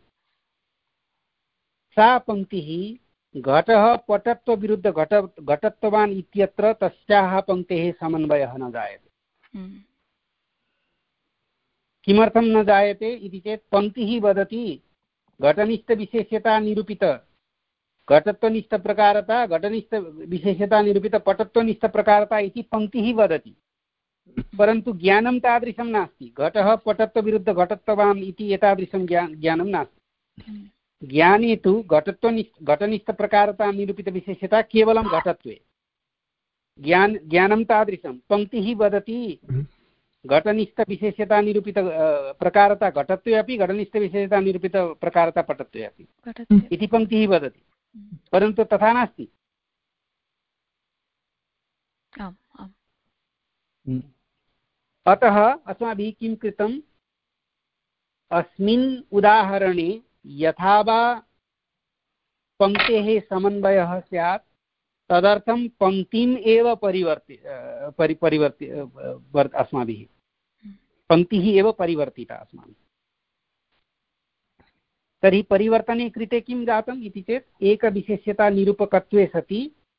सा पङ्क्तिः घटः पटत्वविरुद्ध घट घटत्ववान् इत्यत्र तस्याः पङ्क्तेः समन्वयः न जायते। किमर्थं न जायते इति चेत् पङ्क्तिः वदति घटनिष्ठविशेष्यता निरूपित घटत्वनिष्ठप्रकारता घटनिष्ठविशेष्यता निरूपित पटत्वनिष्ठप्रकारता इति पङ्क्तिः वदति, परन्तु ज्ञानं तादृशं नास्ति। घटः पटत्वविरुद्ध घटत्ववान् इति एतादृशं ज्ञानं नास्ति। ज्ञाने तु घटत्वनिष्ठ घटनिष्ठप्रकारता निरूपितविशेष्यता केवलं घटत्वे, ज्ञान ज्ञानं तादृशं। पङ्क्तिः वदति घटनिष्ठविशेष्यता निरूपित प्रकारता घटत्वे अपि घटनिष्ठविशेषता निरूपित प्रकारता पटत्वे अपि इति पङ्क्तिः वदति, परन्तु तथा नास्ति। अतः अस्माभिः किं कृतम्, अस्मिन् उदाहरणे यथा वा पङ्क्तेः समन्वयः स्यात् तदर्थं पङ्क्तिम् एव परिवर्ति परि परिवर्ति अस्माभिः पङ्क्तिः एव परिवर्तिता अस्माभिः। तर्हि परिवर्तने कृते किं जातम् इति चेत् एकविशेष्यता निरूपकत्वे सति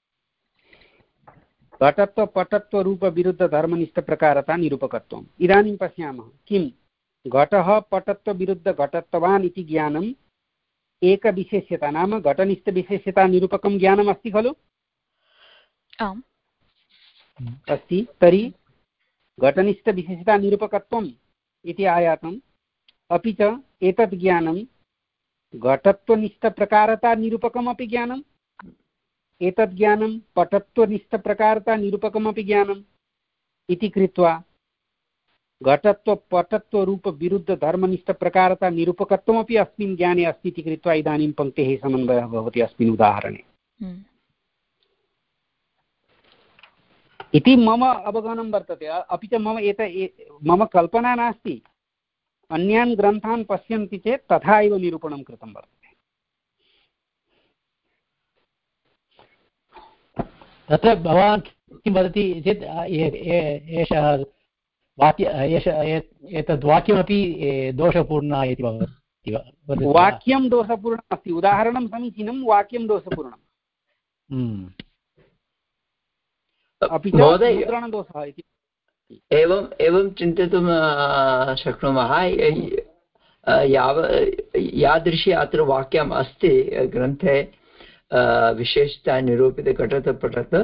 घटत्व पटत्व रूप विरुद्ध धर्मनिष्ठप्रकारता निरूपकत्वम्। इदानीं पश्यामः किं घटः पटत्व विरुद्ध घटत्ववान् इति ज्ञानम् एकविशेष्यता नाम घटनिष्ठविशेष्यता निरूपकं ज्ञानम् अस्ति खलु? आम् अस्ति। तर्हि घटनिष्ठविशेषता निरूपकत्वम् इति आयातम्। अपि च एतत् ज्ञानं घटत्वनिष्ठप्रकारता निरूपकमपि ज्ञानम्, एतत् ज्ञानं पटत्वनिष्ठप्रकारता निरूपकमपि ज्ञानम् इति कृत्वा घटत्व पटत्व रूप विरुद्ध धर्मनिष्ठप्रकारता निरूपकत्वमपि अस्मिन् ज्ञाने अस्ति इति कृत्वा इदानीं पङ्क्तेः समन्वयः भवति अस्मिन् उदाहरणे इति मम अवगमनं वर्तते। अपि च मम एत मम कल्पना नास्ति, अन्यान् ग्रन्थान् पश्यन्ति चेत् तथा एव निरूपणं कृतं वर्तते। तत्र भवान् किं वदति चेत् एषः वाक्य एष एतद् वाक्यमपि दोषपूर्णः इति भवति वा? वाक्यं दोषपूर्णम् अस्ति, उदाहरणं समीचीनं, वाक्यं दोषपूर्णम् अपि च मुद्रणदोषः इति। एवम् एवं चिन्तयितुं शक्नुमः, याव यादृशी अत्र वाक्यम् अस्ति ग्रन्थे विशेषता निरूपित घटत पठत,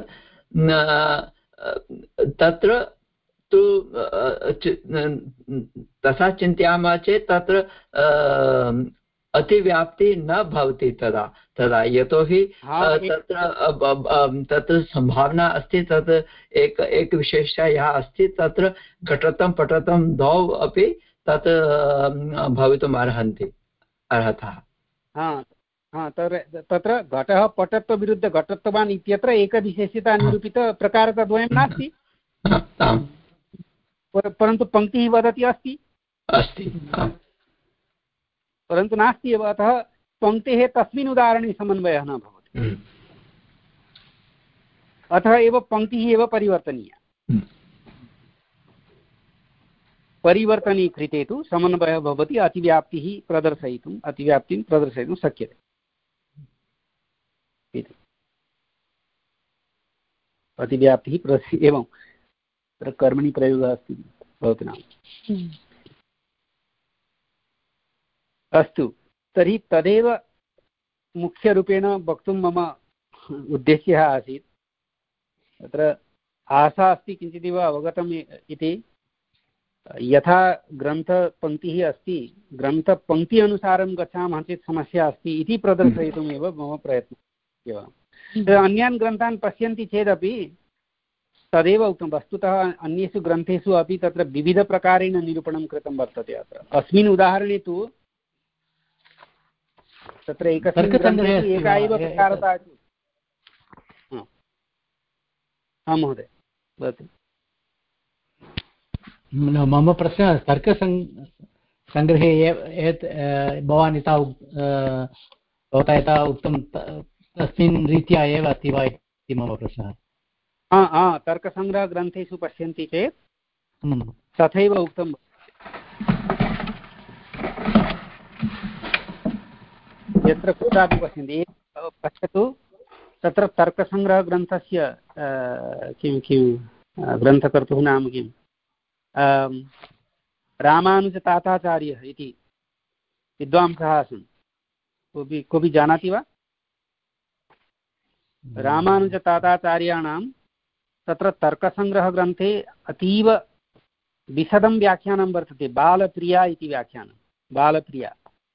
तत्र तु तथा चिन्तयामः चेत् तत्र अतिव्याप्ति न भवति तदा तदा यतोहि तत्र तत्र सम्भावना अस्ति, तत् एक एक विशेषता यः अस्ति तत्र घटतं पटतं द्वौ अपि तत् भवितुम् अर्हन्ति अर्हतः। तत्र घटः पटत्व विरुद्ध घटत्ववान् इत्यत्र एकविशेषता निरूपित प्रकारद्वयं नास्ति, परन्तु पङ्क्तिः वदति अस्ति अस्ति परन्तु नास्ति एव। अतः पङ्क्तेः तस्मिन् उदाहरणे समन्वयः न भवति, अतः एव पङ्क्तिः एव परिवर्तनीया। परिवर्तने कृते तु समन्वयः भवति, अतिव्याप्तिः प्रदर्शयितुम् अतिव्याप्तिं प्रदर्शयितुं शक्यते इति। अतिव्याप्तिः प्रदर्श एवं तत्र कर्मणि प्रयोगः अस्ति भवति नाम। अस्तु, तर्हि तदेव मुख्यरूपेण वक्तुं मम उद्देश्यः आसीत्। तत्र आशा अस्ति किञ्चिदिव अवगतम् इति। यथा ग्रन्थपङ्क्तिः अस्ति, ग्रन्थपङ्क्ति अनुसारं गच्छामः चेत् समस्या अस्ति इति प्रदर्शयितुमेव मम प्रयत्नः एव। अन्यान् ग्रन्थान् पश्यन्ति चेदपि तदेव उक्तं, वस्तुतः अन्येषु ग्रन्थेषु अपि तत्र विविधप्रकारेण निरूपणं कृतं वर्तते। अत्र अस्मिन् उदाहरणे तु तत्र एकस्मिन् ग्रन्थे एका एव प्रकारता। आं महोदय वदतु। मम प्रश्नः तर्कसङ्ग्रहे भवान् यथा भवता यथा उक्तं तस्मिन् रीत्या एव अस्ति वा इति मम प्रश्नः। हा हा तर्कसङ्ग्रहग्रन्थेषु पश्यन्ति चेत् तथैव उक्तं। यत्र कुत्रापि पश्यन्ति पश्यतु, तत्र तर्कसङ्ग्रहग्रन्थस्य किं किं ग्रन्थकर्तुः नाम किं रामानुजताताचार्यः इति विद्वांसः आसन्। कोऽपि कोऽपि जानाति वा? रामानुजताताचार्याणां तत्र तर्कसङ्ग्रहग्रन्थे अतीव विशदं व्याख्यानं वर्तते। बालप्रिया इति व्याख्यानं, बालप्रिया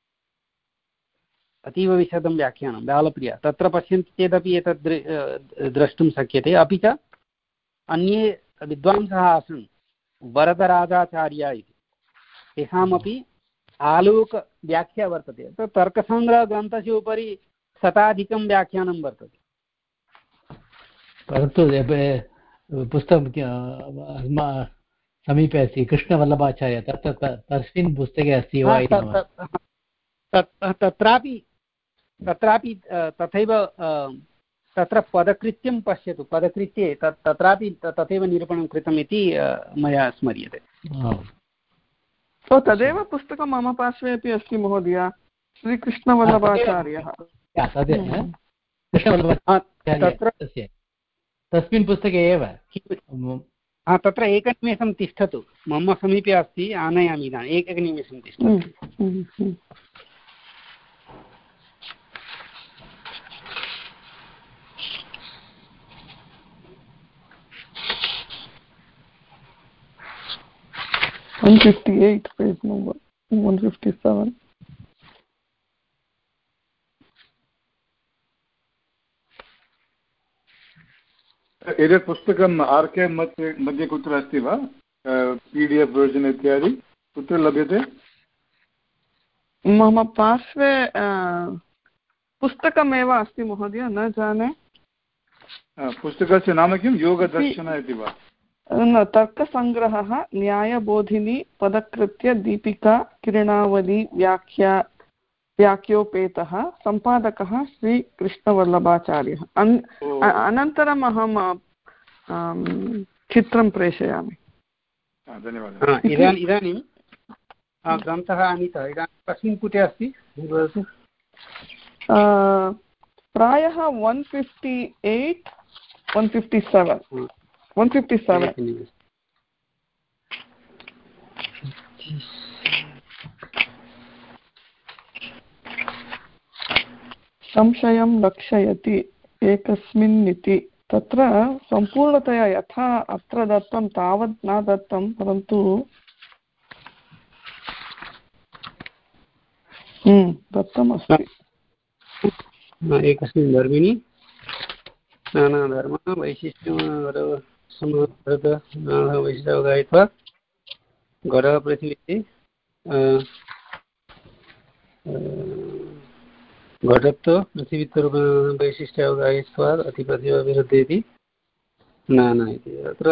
अतीव विशदं व्याख्यानं बालप्रिया। तत्र पश्यन्ति चेदपि एतत् द्रष्टुं शक्यते। अपि च अन्ये विद्वांसः आसन्, वरदराजाचार्य इति, तेषामपि आलोकव्याख्या वर्तते। तत् तर्कसङ्ग्रहग्रन्थस्य उपरि शताधिकं व्याख्यानं वर्तते। परन्तु पुस्तकं समीपे अस्ति कृष्णवल्लभाचार्य, तत्र तस्मिन् पुस्तके अस्ति वा? तत्रापि तत्रापि तथैव तत्र पदकृत्यं पश्यतु, पदकृत्ये तत् तत्रापि तथैव निरूपणं कृतम् इति मया स्मर्यते। ओ तदेव पुस्तकं मम पार्श्वे अपि अस्ति महोदय, श्रीकृष्णवल्लभाचार्यः। तस्मिन् पुस्तके एव तत्र एकनिमेषं तिष्ठतु, मम समीपे अस्ति, आनयामि इदानीम्, एकनिमेषं तिष्ठतु। one fifty-eight page number one fifty-seven. एतत् पुस्तकम् आर् के मध्ये मध्ये कुत्र अस्ति वा? पी डि एफ् वर्जन् इत्यादि कुत्र लभ्यते? मम पार्श्वे पुस्तकमेव अस्ति महोदय, न जाने। पुस्तकस्य नाम किं? योगदर्शन इति वा? न, तर्कसङ्ग्रहः, न्यायबोधिनी, पदकृत्य, दीपिका, किरणावली, व्याख्या व्याख्योपेतः, सम्पादकः श्रीकृष्णवल्लभाचार्यः। अनन्तरम् अहं चित्रं प्रेषयामि। धन्यवादः। इदानीं ग्रन्थः आनीतः, इदानीं कस्मिन् पुटे अस्ति? प्रायः one fifty-eight one fifty-seven one fifty-seven. संशयं लक्षयति एकस्मिन्निति, तत्र सम्पूर्णतया यथा अत्र दत्तं तावत् न दत्तं, परन्तु दत्तमस्ति। एकस्मिन् धर्मिणि नानाधर्मः वैशिष्ट्यवगायित्वा गौरव पृथिवी घटत्व पृथिवीत्वरूपेण वैशिष्ट्यावगायित्वात् अतिपतिव विरुद्धेति नाना इति अत्र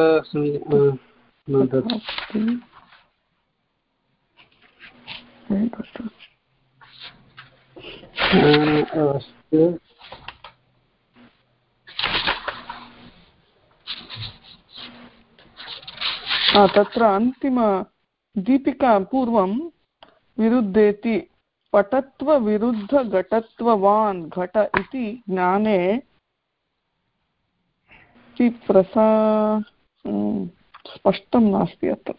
तत्र अन्तिम दीपिका पूर्वं विरुद्धेति पटत्व विरुद्ध घटत्ववान् घट इति ज्ञाने प्रसा स्पष्टं नास्ति अत्र।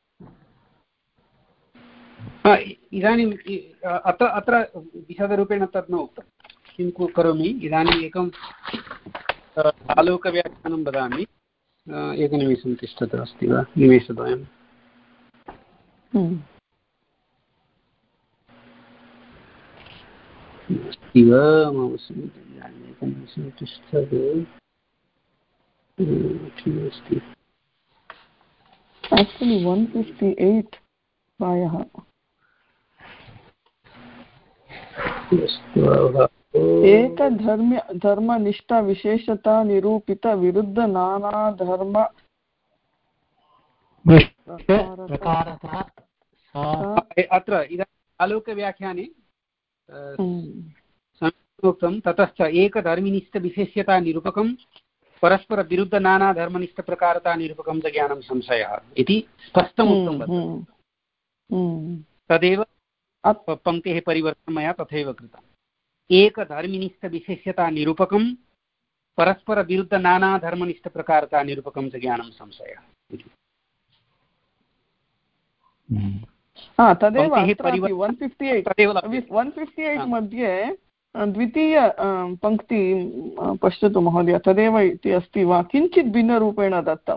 इदानीम् अत्र अत्र विशदरूपेण तद् न उक्तं, किं करोमि इदानीम् एकम् आलोकव्याख्यानं वदामि, एकनिमेषं तिष्ठतु, अस्ति वा? निमेषद्वयम्। अस्ति वा? मम समीपे एकनिमेषं तिष्ठतु, अस्ति। Actually one fifty-eight प्रायः। एकधर्म धर्मनिष्ठा विशेषता निरूपित विरुद्ध नाना धर्म अत्र आलोकव्याख्याने उक्तं ततश्च एकधर्मिनिष्ठविशेष्यता निरूपकं परस्परविरुद्ध नाना धर्मनिष्ठप्रकारता निरूपकं च ज्ञानं संशयः इति स्पष्टम् उक्तं वर्तते। तदेव पङ्क्तेः परिवर्तनं मया तथैव कृतम्। एकधर्मिनिष्ठविशेष्यता निरूपकं परस्परविरुद्ध नाना धर्मनिष्ठप्रकारता निरूपकं च ज्ञानं संशयः इति। तदेव one fifty-eight one fifty-eight मध्ये द्वितीय पङ्क्ति पश्यतु महोदय, तदेव इति अस्ति वा? किञ्चित् भिन्नरूपेण दत्तम्।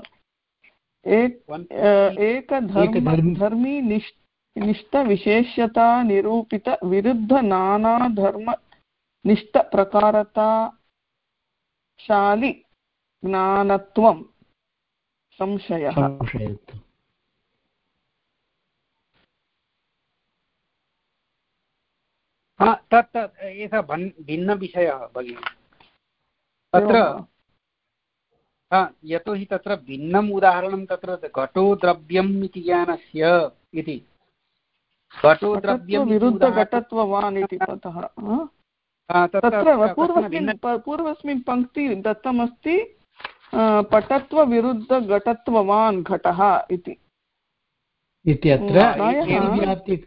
एकधर्मी निष्ठविशेष्यता निरूपित विरुद्ध नाना धर्म निष्ठप्रकारताशालि ज्ञानत्वं संशयः। हा तत् एषः भिन्नविषयः भगिनि तत्र यतोहि तत्र भिन्नम् उदाहरणं तत्र घटो द्रव्यम् इति ज्ञानस्य इति घटो द्रव्यं विरुद्धघटत्ववान् इति ततः तत्र पूर्वस्मिन् पूर्वस्मिन् पङ्क्ति दत्तमस्ति पटत्वविरुद्धघटत्ववान् घटः इति इत्यत्र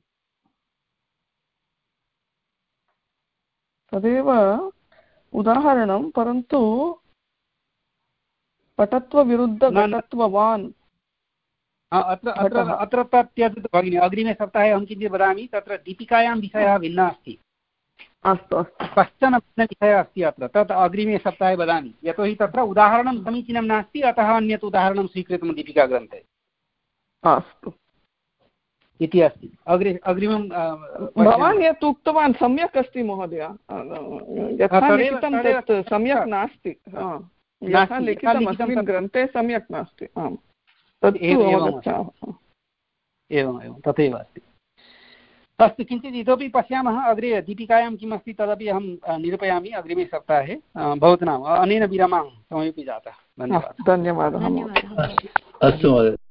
तदेव उदाहरणं परन्तु पटत्वविरुद्धघटत्ववान् अत्र अत्र अत्र त्यजतु भगिनि अग्रिमे सप्ताहे अहं किञ्चित् वदामि तत्र दीपिकायां विषयः भिन्नः अस्ति अस्तु अस्तु कश्चन भिन्नविषयः अस्ति अत्र तत् अग्रिमे सप्ताहे वदामि यतोहि तत्र उदाहरणं समीचीनं नास्ति अतः अन्यत् उदाहरणं स्वीकृतं दीपिकाग्रन्थे अस्तु इति अस्ति अग्रे अग्रिमं भवान् यत् उक्तवान् सम्यक् अस्ति महोदय यथा लिखितं तत् सम्यक् नास्ति यथा लिखितम् अस्मिन् ग्रन्थे सम्यक् नास्ति आम् तत् एवम् एवं तथैव अस्ति अस्तु किञ्चित् इतोपि पश्यामः अग्रे दीपिकायां किम् अस्ति तदपि अहं निरूपयामि अग्रिमे सप्ताहे भवतु नाम अनेन विरामः समयोपि जातः धन्यवादः धन्यवादः अस्तु महोदय।